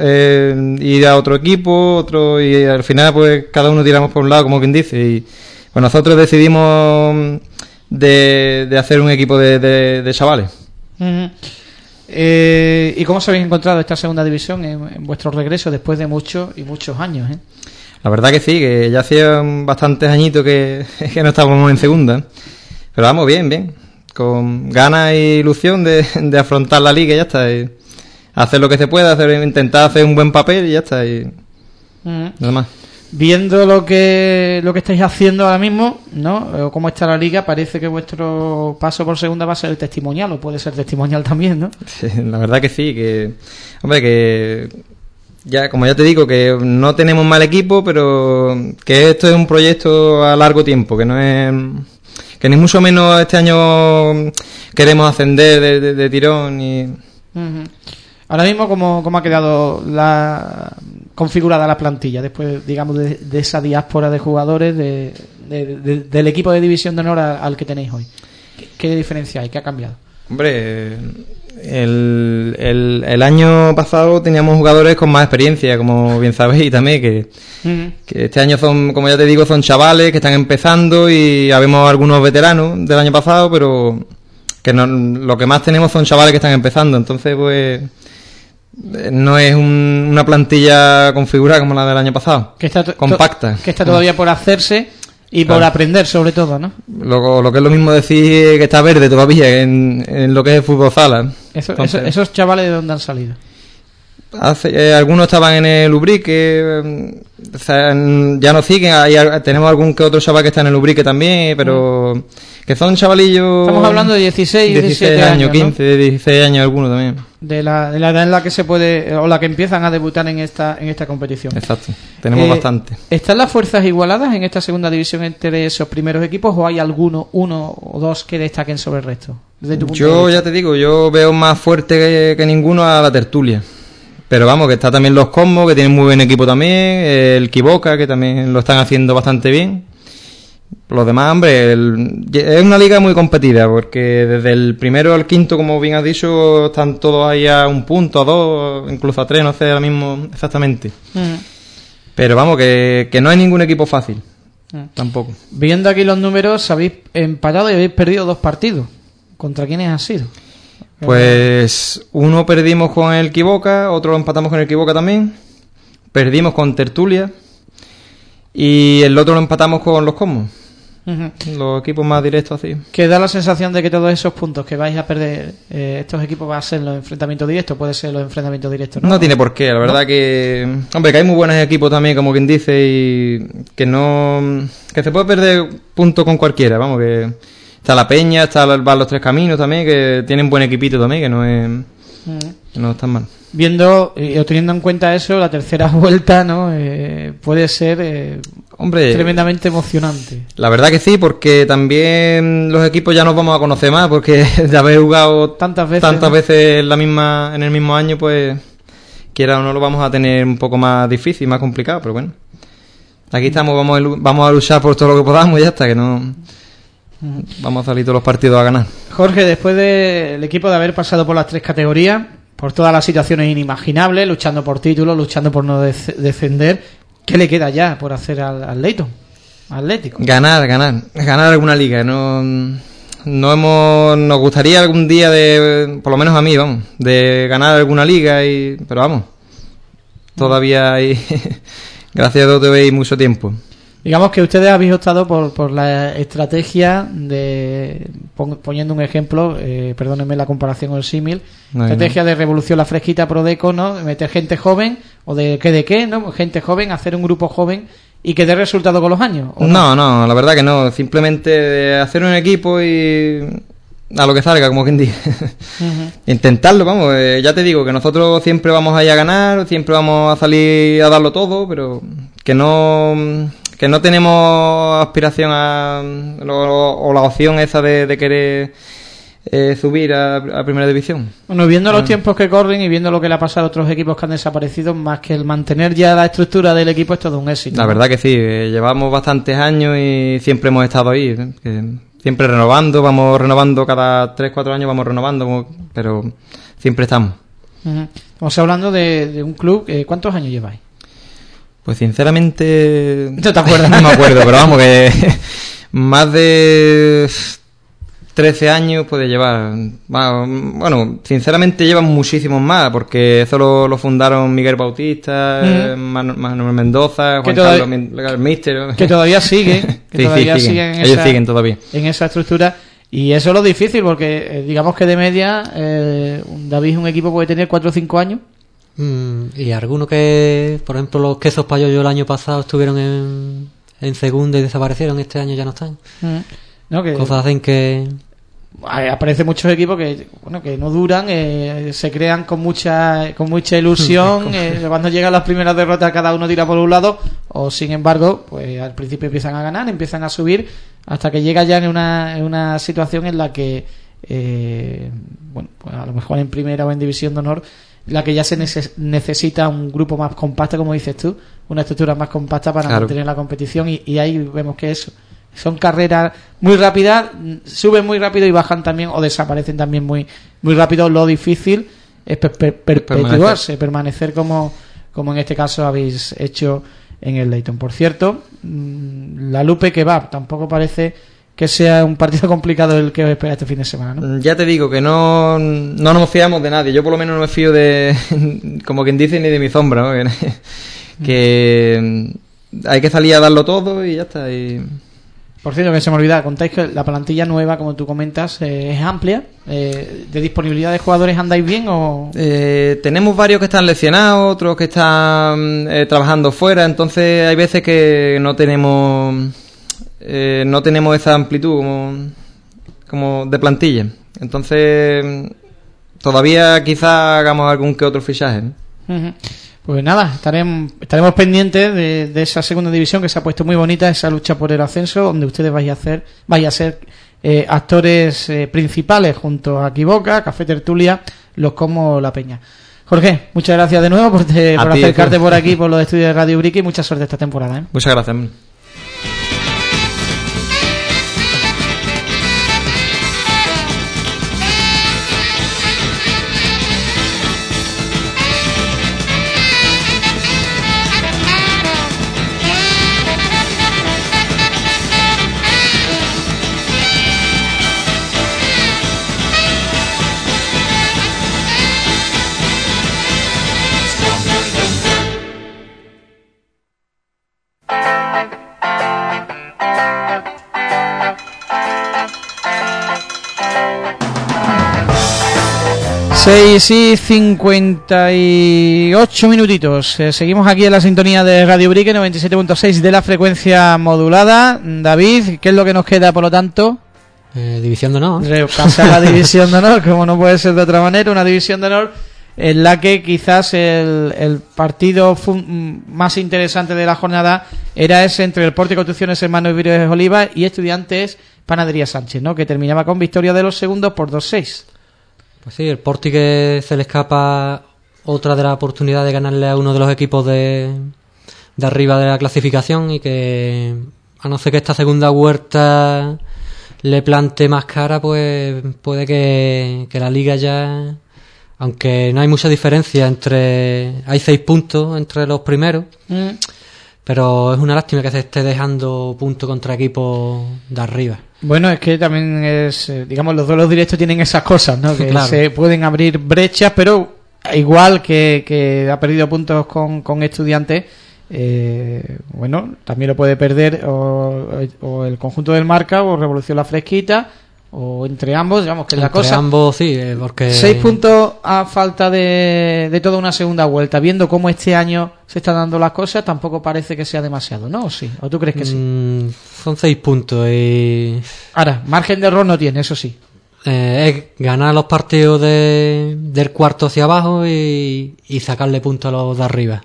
ir a otro equipo, otro, y al final pues cada uno tiramos por un lado, como quien dice, y pues nosotros decidimos de hacer un equipo de chavales. ¿Y cómo os habéis encontrado esta segunda división en vuestro regreso después de muchos años? La verdad que sí, que ya hacían bastantes añitos que no estábamos en segunda, pero vamos bien, con ganas e ilusión de afrontar la liga y ya está, y hacer lo que se pueda, intentar hacer un buen papel y ya está, y nada más. Viendo lo que estáis haciendo ahora mismo, ¿no? O cómo está la liga, parece que vuestro paso por segunda va a ser testimonial, o puede ser testimonial también, ¿no? Sí, la verdad que sí, que ya, como ya te digo, que no tenemos mal equipo, pero que esto es un proyecto a largo tiempo, que no es, que ni mucho menos este año queremos ascender de tirón y... Ahora mismo, ¿cómo ha quedado configurada la plantilla después, digamos, de esa diáspora de jugadores del equipo de División de Honor al que tenéis hoy? ¿Qué diferencia hay? ¿Qué ha cambiado? Hombre, el año pasado teníamos jugadores con más experiencia, como bien sabéis también, que este año son, como ya te digo, son chavales que están empezando y habemos algunos veteranos del año pasado, pero que lo que más tenemos son chavales que están empezando, entonces pues no es una plantilla configurada como la del año pasado, que está compacta, que está todavía por hacerse y por aprender, sobre todo, ¿no? Lo que es lo mismo decir que está verde todavía en lo que es el fútbol sala. ¿Esos chavales de dónde han salido? Algunos estaban en el Ubrique, ya nos siguen, tenemos algún que otro chaval que está en el Ubrique también, pero que son chavalillos... Estamos hablando de 16 años, ¿no? 15, 16 años algunos también. De la edad en la que se puede, o la que empiezan a debutar en esta competición. Exacto, tenemos bastante. ¿Están las fuerzas igualadas en esta segunda división entre esos primeros equipos, o hay uno o dos que destaquen sobre el resto? Desde tu punto de vista. Ya te digo, yo veo más fuerte que ninguno a la tertulia. Pero vamos, que está también los Cosmos, que tienen muy buen equipo también, el Quiboca, que también lo están haciendo bastante bien. Los demás, hombre, es una liga muy competida, porque desde el primero al quinto, como bien has dicho, están todos ahí a 1 punto, a 2, incluso a 3, no sé ahora mismo exactamente. Pero vamos, que no hay ningún equipo fácil, tampoco. Viendo aquí los números, habéis empatado y habéis perdido 2 partidos. ¿Contra quiénes han sido? Pues uno perdimos con el Quiboca, otro lo empatamos con el Quiboca también, perdimos con Tertulia y el otro lo empatamos con los Cosmos. Los equipos más directos así. Que da la sensación de que todos esos puntos que vais a perder estos equipos van a ser los enfrentamientos directos, puede ser los enfrentamientos directos, ¿no? No tiene por qué, la verdad. ¿No? Que hombre, que hay muy buenos equipos también, como quien dice, y que se puede perder puntos con cualquiera, vamos, que está la Peña, van los Tres Caminos también, que tienen buen equipito también, que no están mal. Viendo y teniendo en cuenta eso, la tercera vuelta, ¿no? Puede ser tremendamente emocionante. La verdad que sí, porque también los equipos ya nos vamos a conocer más, porque de haber jugado tantas veces en el mismo año, pues quiera o no lo vamos a tener un poco más difícil, más complicado, pero bueno. Aquí estamos, vamos a luchar por todo lo que podamos y ya está, que no vamos a salir todos los partidos a ganar. Jorge, después del equipo de haber pasado por las 3 categorías, por todas las situaciones inimaginables, luchando por títulos, luchando por no descender, ¿qué le queda ya por hacer al Leyton Atlético? Ganar alguna liga. Nos gustaría algún día, por lo menos a mí, vamos, de ganar alguna liga, pero vamos, todavía hay, gracias a Dios, todavía hay mucho tiempo. Digamos que ustedes habéis optado por la estrategia de, poniendo un ejemplo, perdónenme la comparación o el símil, estrategia de Revolución La Fresquita Prodeco, ¿no? Meter gente joven, o de qué, ¿no? Gente joven, hacer un grupo joven y que dé resultado con los años. No, la verdad que no. Simplemente hacer un equipo y a lo que salga, como quien dice. Intentarlo, vamos. Ya te digo que nosotros siempre vamos a ir a ganar, siempre vamos a salir a darlo todo, pero que no tenemos aspiración o la opción esa de querer subir a primera división. Bueno, viendo los tiempos que corren y viendo lo que le ha pasado a otros equipos que han desaparecido, más que el mantener ya la estructura del equipo, es todo un éxito. La verdad que sí, llevamos bastantes años y siempre hemos estado ahí, siempre vamos renovando cada 3-4 años, vamos renovando, pero siempre estamos. Estamos hablando de un club, ¿cuántos años lleváis? Pues sinceramente ¿no te acuerdas? No me acuerdo, pero vamos, que más de 13 años puede llevar. Bueno, sinceramente llevan muchísimos más, porque eso lo fundaron Miguel Bautista, Manuel Mendoza, Juan Carlos Mister. Que todavía siguen. Ellos siguen todavía en esa estructura. Y eso es lo difícil, porque digamos que de media David, un equipo puede tener 4 o 5 años. Y algunos que, por ejemplo, los Quesos Payoyo el año pasado estuvieron en segunda y desaparecieron, este año ya no están. Cosas hacen que aparecen muchos equipos que no duran, se crean con mucha ilusión, cuando llegan las primeras derrotas cada uno tira por un lado, o sin embargo pues al principio empiezan a ganar, empiezan a subir, hasta que llega ya en una situación en la que pues a lo mejor en primera o en división de honor, la que ya se necesita un grupo más compacto, como dices tú, una estructura más compacta para mantener la competición, y ahí vemos que eso son carreras muy rápidas, suben muy rápido y bajan también, o desaparecen también muy muy rápido. Lo difícil es perpetuarse, permanecer como en este caso habéis hecho en el Leyton. Por cierto, la Lupe Kebab tampoco parece que sea un partido complicado el que os espera este fin de semana, ¿no? Ya te digo que no nos fiamos de nadie. Yo por lo menos no me fío de, como quien dice, ni de mi sombra, ¿no? Que hay que salir a darlo todo y ya está. Por cierto, que se me olvidaba, contáis que la plantilla nueva, como tú comentas, es amplia. ¿De disponibilidad de jugadores andáis bien o...? Tenemos varios que están lesionados, otros que están trabajando fuera, entonces hay veces que no tenemos esa amplitud como de plantilla. Entonces todavía quizá hagamos algún que otro fichaje, ¿no? Pues nada, estaremos pendientes de esa segunda división que se ha puesto muy bonita, esa lucha por el ascenso, donde ustedes vaya a ser actores principales junto a Quiboca, Café Tertulia, los como La Peña. Jorge, muchas gracias de nuevo por acercarte por aquí, por los estudios de Radio Brique, y mucha suerte esta temporada, ¿eh? Muchas gracias. 6:58 minutitos. Seguimos aquí en la sintonía de Radio Brique 97.6 de la frecuencia modulada. David, ¿qué es lo que nos queda, por lo tanto? División de honor. Repasar la división de honor, como no puede ser de otra manera, una división de honor en la que quizás el partido más interesante de la jornada era ese entre el Porte Construcciones Hermanos Vídeos Oliva y Estudiantes Panadería Sánchez, ¿no? Que terminaba con victoria de los segundos por 2-6. Pues sí, el Porti que se le escapa otra de las oportunidades de ganarle a uno de los equipos de arriba de la clasificación, y que a no ser que esta segunda vuelta le plante más cara, pues puede que la liga ya, aunque no hay mucha diferencia hay 6 puntos entre los primeros, pero es una lástima que se esté dejando puntos contra equipos de arriba. Bueno, es que también es, digamos, los duelos directos tienen esas cosas, ¿no? Que claro, se pueden abrir brechas, pero igual que ha perdido puntos con Estudiantes, bueno, también lo puede perder o el conjunto del Marca o Revolución La Fresquita, o entre ambos, digamos que es la cosa. Entre ambos, sí, porque 6 puntos a falta de toda una segunda vuelta. Viendo cómo este año se están dando las cosas, tampoco parece que sea demasiado, ¿no? ¿O sí? ¿O tú crees que sí? Son 6 puntos y... Ahora, margen de error no tiene, eso sí. Es ganar los partidos del cuarto hacia abajo y sacarle puntos a los de arriba.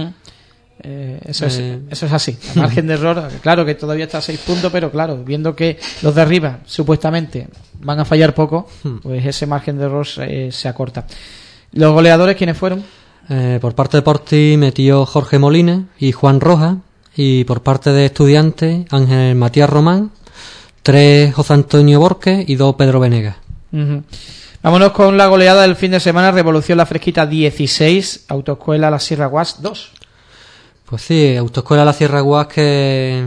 Eso es así. El margen de error, claro que todavía está a 6 puntos, pero claro, viendo que los de arriba supuestamente van a fallar poco, pues ese margen de error se acorta. ¿Los goleadores quiénes fueron? Por parte de Porti metió Jorge Molina y Juan Rojas, y por parte de Estudiantes Ángel Matías Román, 3 José Antonio Borges y 2 Pedro Venegas. Vámonos con la goleada del fin de semana. Revolución La Fresquita 16, Autoescuela La Sierra Guas 2. Pues sí, Autoescuela La Sierra Guas que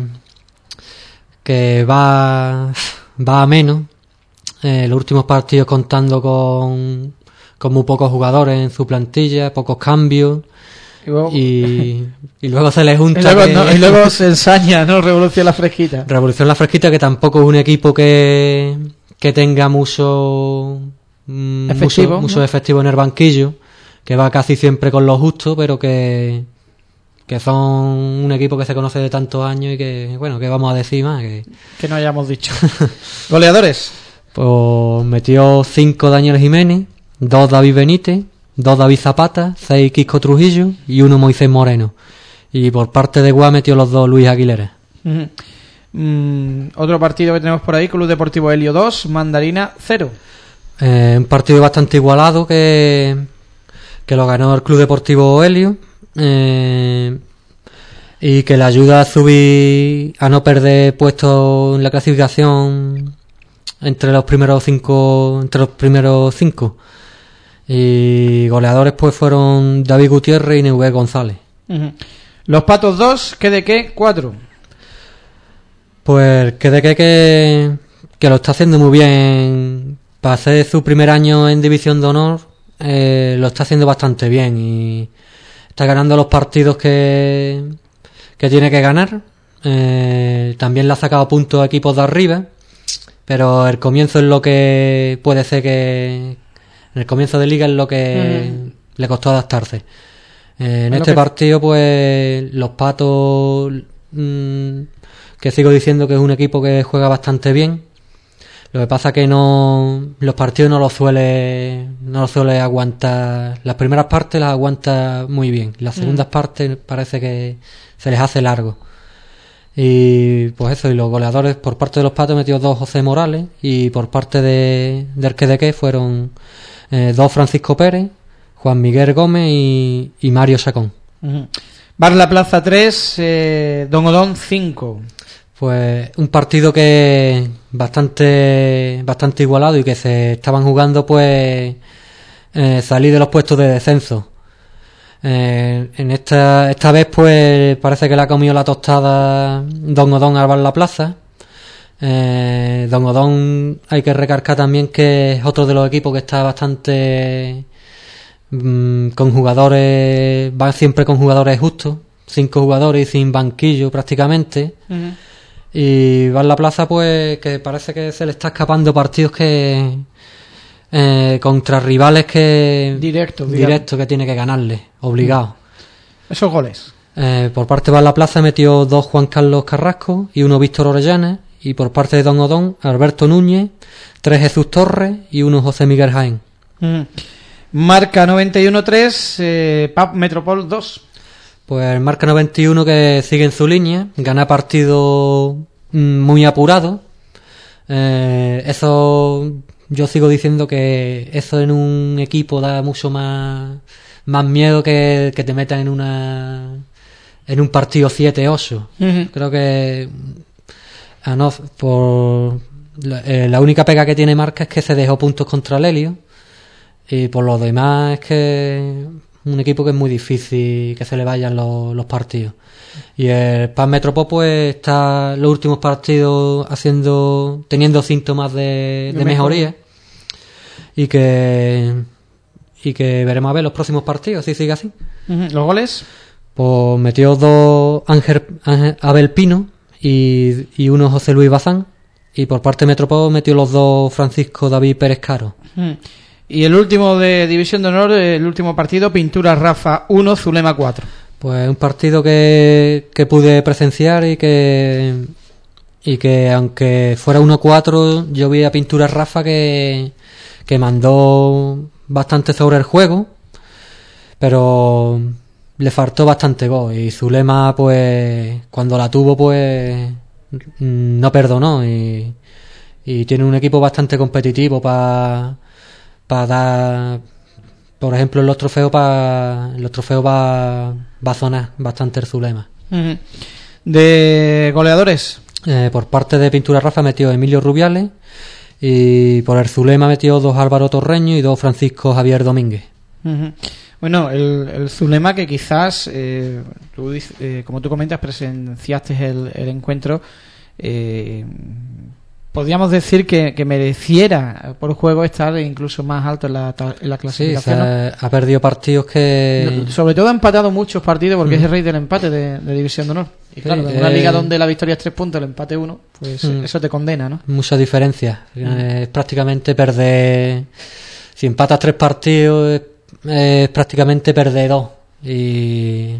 va a menos. Los últimos partidos contando con muy pocos jugadores en su plantilla, pocos cambios. Y luego se le junta y luego se ensaña, ¿no? Revolución La Fresquita. Revolución La Fresquita, que tampoco es un equipo que tenga mucho efectivo en el banquillo, que va casi siempre con lo justo, pero que son un equipo que se conoce de tantos años y que, bueno, que vamos a decir más que no hayamos dicho. ¿Goleadores? Pues metió 5 Daniel Jiménez, 2 David Benítez, 2 David Zapata, 6 Quisco Trujillo y 1 Moisés Moreno. Y por parte de Guá metió los 2 Luis Aguilera. Otro partido que tenemos por ahí, Club Deportivo Helio 2, Mandarina 0. Un partido bastante igualado que lo ganó el Club Deportivo Helio, y que le ayuda a subir, a no perder puestos en la clasificación entre los primeros 5. Y goleadores pues fueron David Gutiérrez y Neuber González. Los Patos 2, ¿qué de qué? 4. Pues que de qué que lo está haciendo muy bien. Para hacer su primer año en División de Honor, lo está haciendo bastante bien y está ganando los partidos que tiene que ganar. También le ha sacado puntos a equipos de arriba, pero el comienzo es lo que puede ser que... En el comienzo de liga es lo que le costó adaptarse. En este partido, pues, los Patos, que sigo diciendo que es un equipo que juega bastante bien. Lo que pasa que los partidos no los suele aguantar. Las primeras partes las aguanta muy bien. Las segundas partes parece que se les hace largo. Y pues eso, y los goleadores por parte de los Patos metió 2 José Morales, y por parte del que fueron 2 Francisco Pérez, Juan Miguel Gómez y Mario Sacón. Bar La Plaza 3, Don Odón 5. Pues un partido que bastante igualado, y que se estaban jugando pues salir de los puestos de descenso. En esta vez pues parece que le ha comido la tostada Don Odón al Bar La Plaza. Don Odón, hay que recalcar también que es otro de los equipos que está bastante con jugadores, va siempre con jugadores justos, 5 jugadores y sin banquillo prácticamente. Y Bar La Plaza pues que parece que se le está escapando partidos que contra rivales que directo que tiene que ganarle, obligado. Esos goles. Por parte de la Plaza metió 2 Juan Carlos Carrasco y 1 Víctor Orellana, y por parte de Don Odón, Alberto Núñez, 3 Jesús Torres y 1 José Miguel Jaén. Marca 91-3, PAP Metropol 2. Pues marca 91 que sigue en su línea, gana partido muy apurado. Eso yo sigo diciendo que eso en un equipo da mucho más miedo que te metan en un partido 7-8. Creo que la única pega que tiene Marca es que se dejó puntos contra el Helio, y por lo demás es que un equipo que es muy difícil que se le vayan los partidos. Y el PAS Metropol pues está los últimos partidos teniendo síntomas de mejoría, y que veremos a ver los próximos partidos si sigue así. ¿Los goles? Pues metió 2 Ángel Abel Pino y 1 José Luis Bazán, y por parte de Metropol metió los 2 Francisco David Pérez Caro. Y el último de División de Honor, el último partido, Pintura Rafa 1, Zulema 4. Pues un partido que pude presenciar y que aunque fuera 1-4, yo vi a Pintura Rafa que mandó bastante sobre el juego, pero le faltó bastante gol, y Zulema pues cuando la tuvo pues no perdonó, y tiene un equipo bastante competitivo para dar, por ejemplo, en los trofeos va a sonar bastante el Zulema. ¿De goleadores? Por parte de Pintura Rafa metió Emilio Rubiales, y por el Zulema metió 2 Álvaro Torreño y 2 Francisco Javier Domínguez. Bueno, el Zulema que quizás, como tú comentas, presenciaste el encuentro, podríamos decir que mereciera por juego estar incluso más alto en la clasificación. Sí, ha perdido partidos que... Sobre todo ha empatado muchos partidos porque es el rey del empate de División de Honor. Y claro, en una liga donde la victoria es 3 puntos, el empate 1, pues eso te condena, ¿no? Mucha diferencia. Es prácticamente perder... Si empatas 3 partidos, es prácticamente perder 2. Y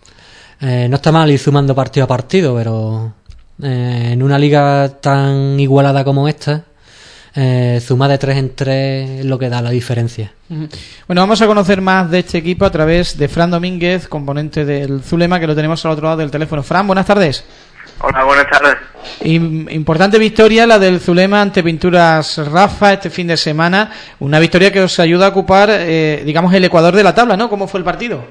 no está mal ir sumando partido a partido, pero en una liga tan igualada como esta, sumar de 3 en 3 es lo que da la diferencia. Bueno, vamos a conocer más de este equipo a través de Fran Domínguez, componente del Zulema, que lo tenemos al otro lado del teléfono. Fran, buenas tardes. Hola, buenas tardes. Importante victoria la del Zulema ante Pinturas Rafa este fin de semana, una victoria que os ayuda a ocupar, digamos, el ecuador de la tabla, ¿no? ¿Cómo fue el partido?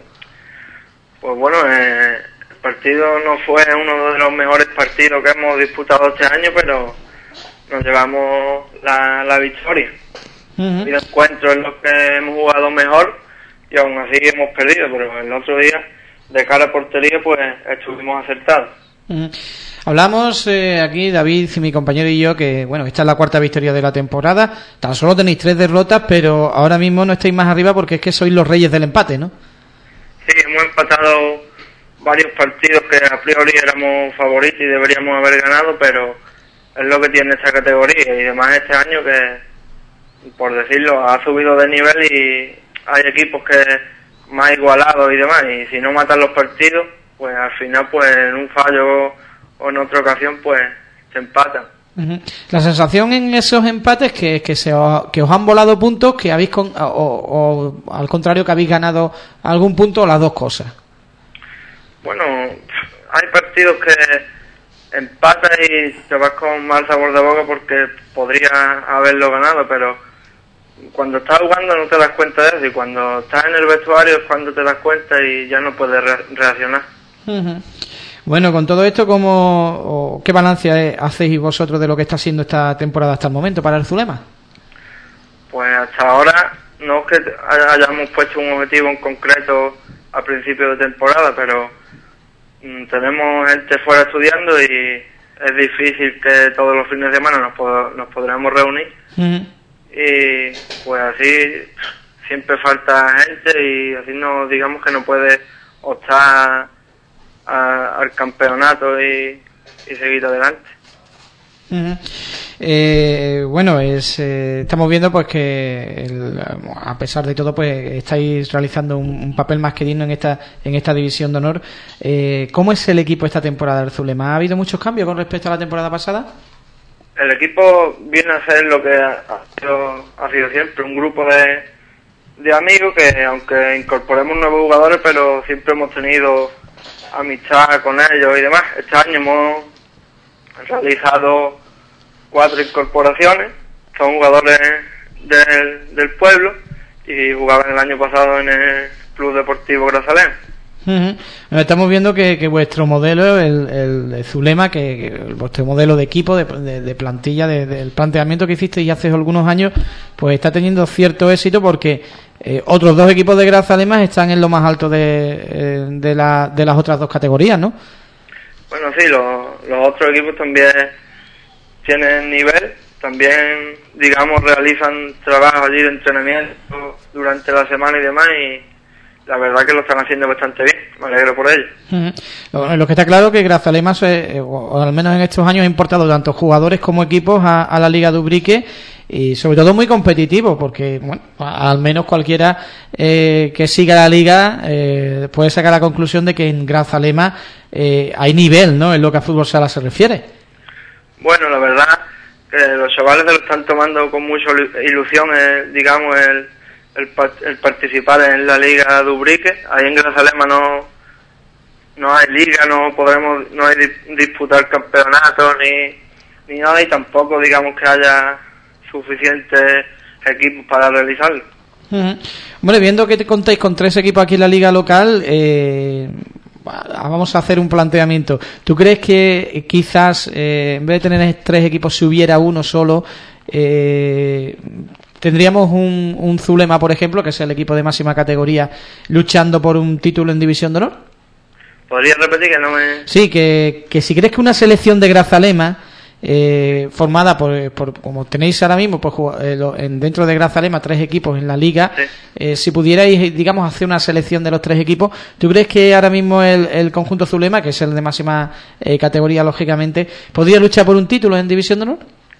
Pues bueno, el partido no fue uno de los mejores partidos que hemos disputado este año, pero nos llevamos la victoria. Ha habido encuentros en los que hemos jugado mejor y aún así hemos perdido, pero el otro día, de cara a portería, pues estuvimos acertados. Hablamos aquí, David y mi compañero y yo, que bueno, esta es la 4ª victoria de la temporada. Tan solo tenéis 3 derrotas, pero ahora mismo no estáis más arriba porque es que sois los reyes del empate, ¿no? Sí, hemos empatado varios partidos que a priori éramos favoritos y deberíamos haber ganado, pero es lo que tiene esta categoría, y además este año que, por decirlo, ha subido de nivel y hay equipos que más igualados y demás, y si no matan los partidos, pues al final pues en un fallo o en otra ocasión pues se empatan. La sensación en esos empates que os han volado puntos, que habéis o al contrario que habéis ganado algún punto, o las dos cosas. Bueno, hay partidos que empatas y te vas con mal sabor de boca porque podría haberlo ganado, pero cuando estás jugando no te das cuenta de eso, y cuando estás en el vestuario es cuando te das cuenta y ya no puedes reaccionar. Bueno, con todo esto, ¿qué balance hacéis vosotros de lo que está siendo esta temporada hasta el momento para el Zulema? Pues hasta ahora no es que hayamos puesto un objetivo en concreto a principio de temporada, pero tenemos gente fuera estudiando y es difícil que todos los fines de semana nos podremos reunir. Y pues así siempre falta gente y así no, digamos que no puede optar al campeonato y seguir adelante. Bueno, estamos viendo pues que a pesar de todo pues estáis realizando un papel más que digno en esta división de honor. ¿Cómo es el equipo esta temporada del Zulema? ¿Ha habido muchos cambios con respecto a la temporada pasada? El equipo viene a ser lo que ha sido siempre, un grupo de amigos que, aunque incorporemos nuevos jugadores, pero siempre hemos tenido amistad con ellos y demás. Este año hemos realizado 4 incorporaciones, son jugadores del pueblo y jugaban el año pasado en el Club Deportivo Grazalema. Estamos viendo que vuestro modelo, el Zulema, que vuestro modelo de equipo, de plantilla, del planteamiento que hicisteis hace algunos años, pues está teniendo cierto éxito porque otros 2 equipos de Grazalema están en lo más alto de las otras 2 categorías, ¿no? Bueno, sí, los otros equipos también tienen nivel, también, digamos, realizan trabajo allí de entrenamiento durante la semana y demás, y la verdad que lo están haciendo bastante bien, me alegro por ello. Lo que está claro es que Grazalema, o al menos en estos años, ha importado tanto jugadores como equipos a la Liga de Ubrique, y sobre todo muy competitivo, porque bueno, al menos cualquiera que siga la Liga puede sacar la conclusión de que en Grazalema hay nivel, ¿no?, en lo que a fútbol sala se refiere. Bueno, la verdad que los chavales se lo están tomando con mucha ilusión, digamos, el participar en la Liga de Ubrique. Ahí en Grazalema no hay liga, no hay disputar campeonatos ni nada, y tampoco digamos que haya suficientes equipos para realizarlo. Hombre, viendo que te contáis con 3 equipos aquí en la liga local, vamos a hacer un planteamiento. ¿Tú crees que quizás en vez de tener 3 equipos, si hubiera uno solo, tendríamos un Zulema, por ejemplo, que es el equipo de máxima categoría, luchando por un título en División de Honor? ¿Podrías repetir que no me...? Sí, que si crees que una selección de Grazalema, formada por como tenéis ahora mismo, pues dentro de Grazalema 3 equipos en la liga, sí. Si pudierais, digamos, hacer una selección de los 3 equipos, ¿tú crees que ahora mismo el conjunto Zulema, que es el de máxima categoría, lógicamente, podría luchar por un título en División de Honor?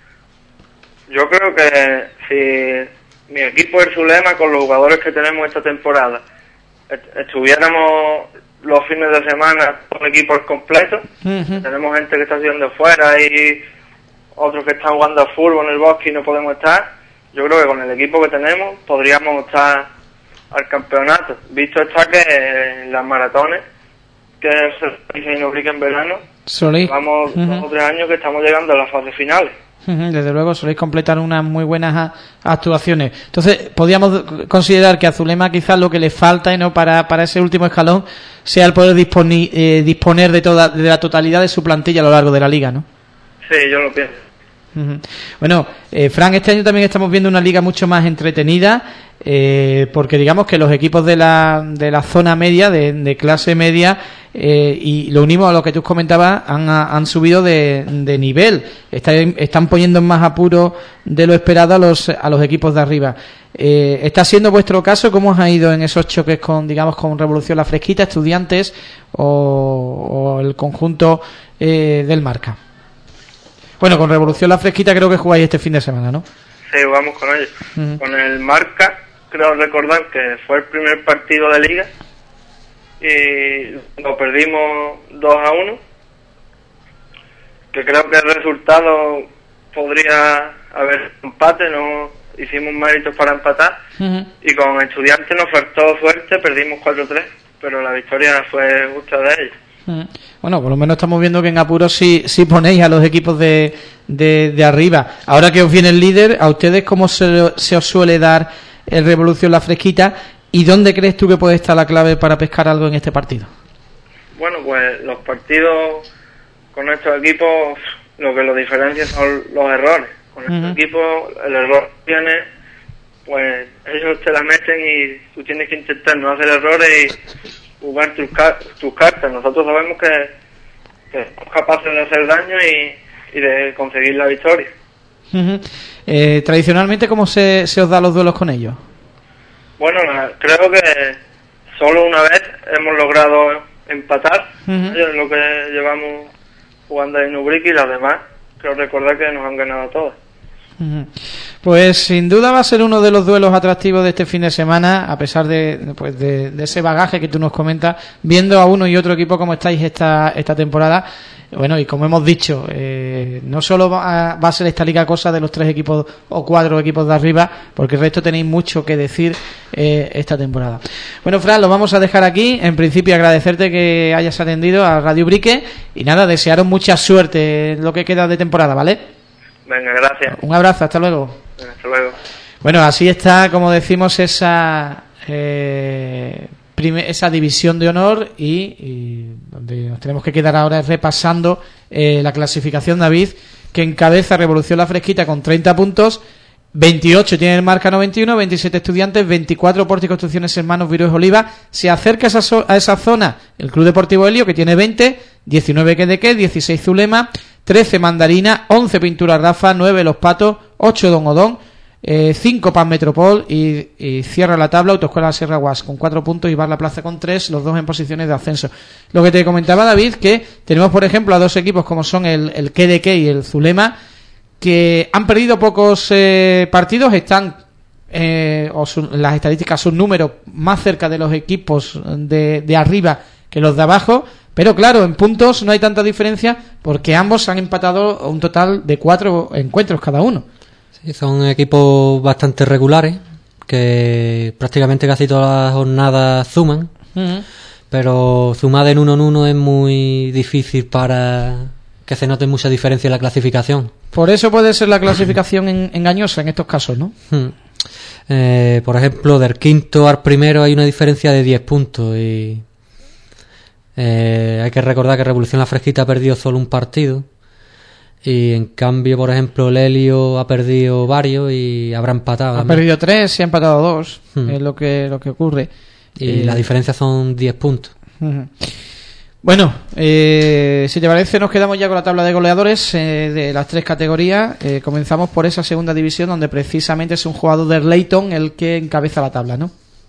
Yo creo que si mi equipo, el Zulema, con los jugadores que tenemos esta temporada, estuviéramos los fines de semana con equipos completos, tenemos gente que está haciendo fuera y otros que están jugando a fútbol en el bosque y no podemos estar. Yo creo que con el equipo que tenemos podríamos estar al campeonato. Visto está que en las maratones que se inaugurican en verano, llevamos 2 o 3 años que estamos llegando a las fases finales. Desde luego soléis completar unas muy buenas actuaciones. Entonces, podríamos considerar que a Zulema quizás lo que le falta, ¿no?, para ese último escalón sea el poder disponer de la totalidad de su plantilla a lo largo de la liga, ¿no? Sí, yo lo pienso. Bueno, Fran, este año también estamos viendo una liga mucho más entretenida, porque digamos que los equipos de la zona media, de clase media, y lo unimos a lo que tú comentabas, han subido de nivel, están poniendo en más apuro de lo esperado a los equipos de arriba. ¿Está siendo vuestro caso? ¿Cómo os ha ido en esos choques con Revolución La Fresquita, Estudiantes o el conjunto del Marca? Bueno, con Revolución La Fresquita creo que jugáis este fin de semana, ¿no? Sí, jugamos con ellos. Con el Marca, creo recordar que fue el primer partido de liga y lo perdimos 2-1, que creo que el resultado podría haber empate, no hicimos méritos para empatar, y con Estudiantes nos faltó suerte, perdimos 4-3, pero la victoria fue justa de ellos. Bueno, por lo menos estamos viendo que en apuros sí ponéis a los equipos de arriba. Ahora que os viene el líder, ¿a ustedes cómo se os suele dar el Revolución La Fresquita? ¿Y dónde crees tú que puede estar la clave para pescar algo en este partido? Bueno, pues los partidos con estos equipos, lo que los diferencia son los errores. Con estos equipos el error tiene, pues ellos te la meten y tú tienes que intentar no hacer errores y jugar tus cartas. Nosotros sabemos que somos capaces de hacer daño y de conseguir la victoria. Tradicionalmente, ¿cómo se os da los duelos con ellos? Bueno, creo que solo una vez hemos logrado empatar, en lo que llevamos jugando en Ubrique, y las demás creo recordar que nos han ganado todas. Pues sin duda va a ser uno de los duelos atractivos de este fin de semana, a pesar de ese bagaje que tú nos comentas, viendo a uno y otro equipo como estáis esta temporada. Bueno, y como hemos dicho, no solo va a ser esta liga cosa de los 3 equipos o 4 equipos de arriba, porque el resto tenéis mucho que decir esta temporada. Bueno, Fran, lo vamos a dejar aquí. En principio, agradecerte que hayas atendido a Radio Ubrique y nada, desearos mucha suerte en lo que queda de temporada, ¿vale? Venga, gracias. Un abrazo, hasta luego. Venga, hasta luego. Bueno, así está, como decimos, esa división de honor y donde nos tenemos que quedar ahora es repasando la clasificación, David, que encabeza Revolución La Fresquita con 30 puntos, 28 tiene el Marca 91, 27 Estudiantes, 24 Porti Construcciones Hermanos Virués Oliva. Se acerca a esa zona el Club Deportivo Helio, que tiene 20, 19 Quedeque, 16 Zulema, 13 Mandarina, 11 Pintura Rafa, 9 Los Patos, 8 Don Odón, 5 Pan Metropol y cierra la tabla Autoescuela Sierra Guas con 4 puntos y Bar La Plaza con 3, los dos en posiciones de ascenso. Lo que te comentaba, David, que tenemos por ejemplo a dos equipos como son el Quedeque y el Zulema, que han perdido pocos partidos, están las estadísticas son números más cerca de los equipos de arriba que los de abajo, pero claro, en puntos no hay tanta diferencia porque ambos han empatado un total de 4 encuentros cada uno. Sí, son equipos bastante regulares que prácticamente casi todas las jornadas suman, pero sumar en 1 en 1 es muy difícil para que se note mucha diferencia en la clasificación. Por eso puede ser la clasificación engañosa en estos casos, ¿no? Por ejemplo, del quinto al primero hay una diferencia de 10 puntos y hay que recordar que Revolución La Fresquita ha perdido solo un partido y en cambio, por ejemplo, el Helio ha perdido varios y habrá empatado. Ha perdido 3 y ha empatado 2, es lo que ocurre. Y la diferencia son 10 puntos. Bueno, si te parece, nos quedamos ya con la tabla de goleadores de las 3 categorías. Comenzamos por esa segunda división, donde precisamente es un jugador del Leyton el que encabeza la tabla, ¿no?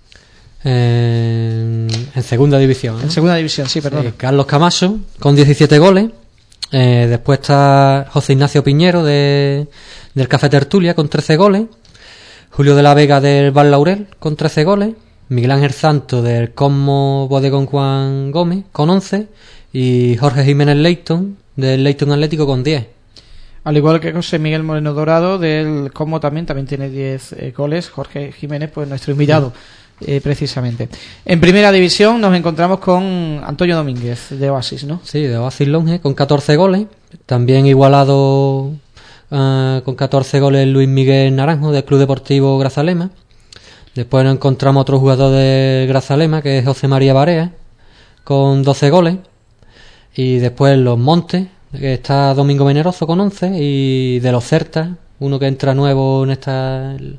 En segunda división, ¿no? En segunda división, sí, perdón. Sí, Carlos Camacho con 17 goles. Después está José Ignacio Piñero del Café Tertulia con 13 goles. Julio de la Vega del Val Laurel con 13 goles. Miguel Ángel Santos del Cosmo Bodegón Juan Gómez con 11 y Jorge Jiménez Leyton del Leyton Atlético con 10. Al igual que José Miguel Moreno Dorado del Cosmo también tiene 10 goles. Jorge Jiménez, pues nuestro invitado, precisamente. En primera división nos encontramos con Antonio Domínguez de Oasis, ¿no? Sí, de Oasis Longe con 14 goles. También igualado con 14 goles Luis Miguel Naranjo del Club Deportivo Grazalema. Después nos encontramos otro jugador de Grazalema, que es José María Barea, con 12 goles. Y después Los Montes, que está Domingo Veneroso con 11. Y de los Certas, uno que entra nuevo en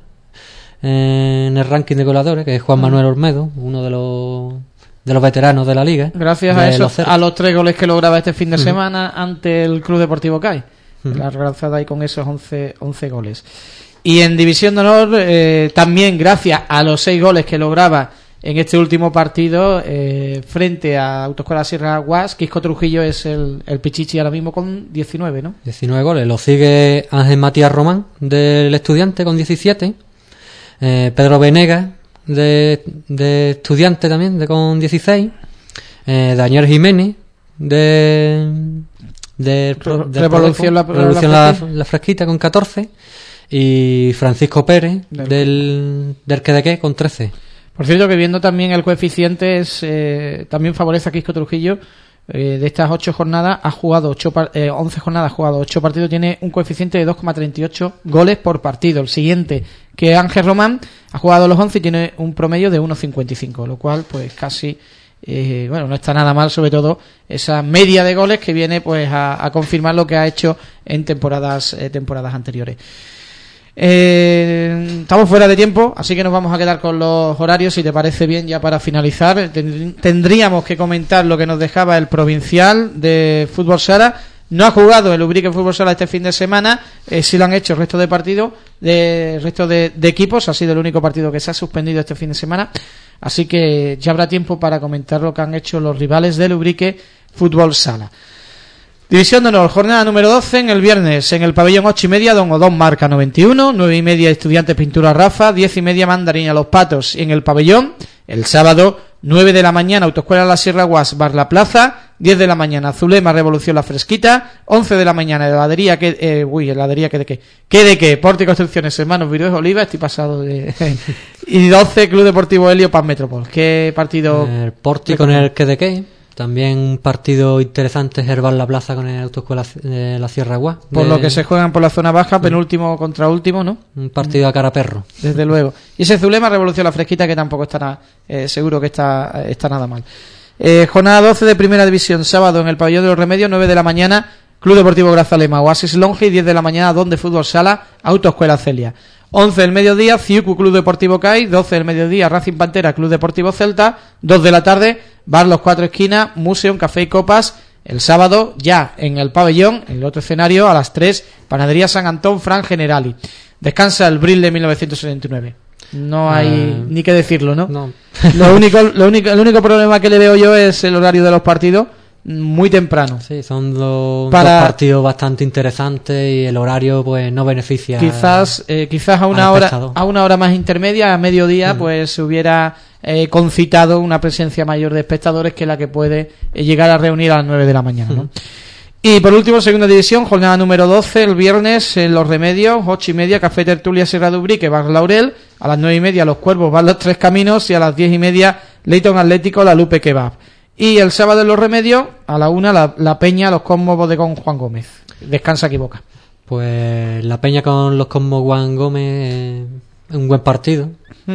el ranking de goleadores, que es Juan Manuel Olmedo, uno de los veteranos de la liga. Gracias a eso, a los 3 goles que lograba este fin de semana ante el Club Deportivo CAI. La relanzada ahí con esos 11 goles. Y en División de Honor, también gracias a los 6 goles que lograba en este último partido frente a Autoescuela Sierra Guas, Quisco Trujillo es el Pichichi ahora mismo con 19, ¿no? 19 goles. Lo sigue Ángel Matías Román del Estudiante con 17. Pedro Venegas de Estudiante también con 16. Daniel Jiménez de Revolución La Fresquita con 14. Y Francisco Pérez del Quedeque con 13. Por cierto, que viendo también el coeficiente también favorece a Quisco Trujillo. De estas 8 jornadas ha jugado 11 jornadas, ha jugado 8 partidos, tiene un coeficiente de 2,38 goles por partido. El siguiente, que Ángel Román, ha jugado los 11 y tiene un promedio de 1,55, lo cual pues casi no está nada mal, sobre todo esa media de goles que viene pues a confirmar lo que ha hecho en temporadas anteriores. Estamos fuera de tiempo, así que nos vamos a quedar con los horarios. Si te parece bien, ya para finalizar tendríamos que comentar lo que nos dejaba el provincial de fútbol sala. No ha jugado el Ubrique Fútbol Sala este fin de semana, sí lo han hecho el resto de partidos, resto de equipos. Ha sido el único partido que se ha suspendido este fin de semana, así que ya habrá tiempo para comentar lo que han hecho los rivales del Ubrique Fútbol Sala. División de Honor, jornada número 12 en el viernes, en el pabellón 8:30, Don Odón marca 91, 9:30 Estudiantes Pintura Rafa, 10:30 Mandarina Los Patos. En el pabellón, el sábado, 9 de la mañana, Autoescuela La Sierra Guas, Bar La Plaza, 10 de la mañana, Zulema Revolución La Fresquita, 11 de la mañana, heladería Porte y Construcciones Hermanos Virués Oliva, estoy pasado de... y 12, Club Deportivo Helio Paz Metropol. ¿Qué partido? El Porti con el qué. También un partido interesante es Herbal La Plaza con el Autoescuela de La Sierra Guas. Por lo que se juegan por la zona baja, penúltimo contra último, ¿no? Un partido a cara perro. Desde luego. Y ese Zulema Revolución La Fresquita, que tampoco está seguro que está nada mal. Jornada 12 de Primera División, sábado en el Pabellón de los Remedios, 9 de la mañana, Club Deportivo Grazalema, Oasis Longe, y 10 de la mañana, Don de Fútbol Sala, Autoescuela Celia. 11 del mediodía, Ciucu Club Deportivo CAI, 12 del mediodía, Racing Pantera Club Deportivo Celta, 2 de la tarde, Bar Los Cuatro Esquinas, Museum, Café y Copas. El sábado, ya en el pabellón, en el otro escenario, a las 3, Panadería San Antón, Fran Generali. Descansa el Bril de 1979. No hay ni que decirlo, ¿no? No. El único problema que le veo yo es el horario de los partidos, muy temprano. Sí, son dos partidos bastante interesantes y el horario pues no beneficia. Quizás a una hora más intermedia, a mediodía, pues se hubiera concitado una presencia mayor de espectadores que la que puede llegar a reunir a las 9 de la mañana, ¿no? Y por último, segunda división, jornada número 12, el viernes en Los Remedios, 8:30, Café Tertulia Sierra de Ubrique, Bar Laurel, a las 9:30 Los Cuervos, Bar Los Tres Caminos, y a las 10:30 Leighton Atlético, La Lupe Kebab. Y el sábado en Los Remedios, a la 1, la Peña, Los Cosmos Bodegón Juan Gómez. Descansa aquí Boca. Pues la Peña con Los Cosmos Juan Gómez es un buen partido.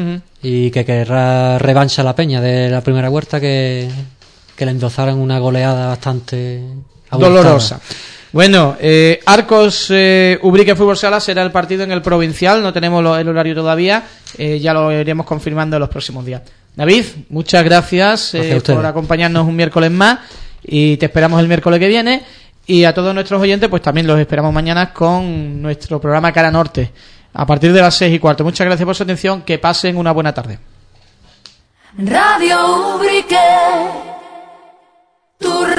Y que querrá revancha la Peña de la primera vuelta, que le endosaron una goleada bastante dolorosa. Bueno, Arcos Ubrique Fútbol Sala será el partido en el provincial, no tenemos el horario todavía, ya lo iremos confirmando en los próximos días. David, muchas gracias por acompañarnos un miércoles más, y te esperamos el miércoles que viene, y a todos nuestros oyentes pues también los esperamos mañana con nuestro programa Cara Norte a partir de las 6:15. Muchas gracias por su atención, que pasen una buena tarde. Radio Ubrique.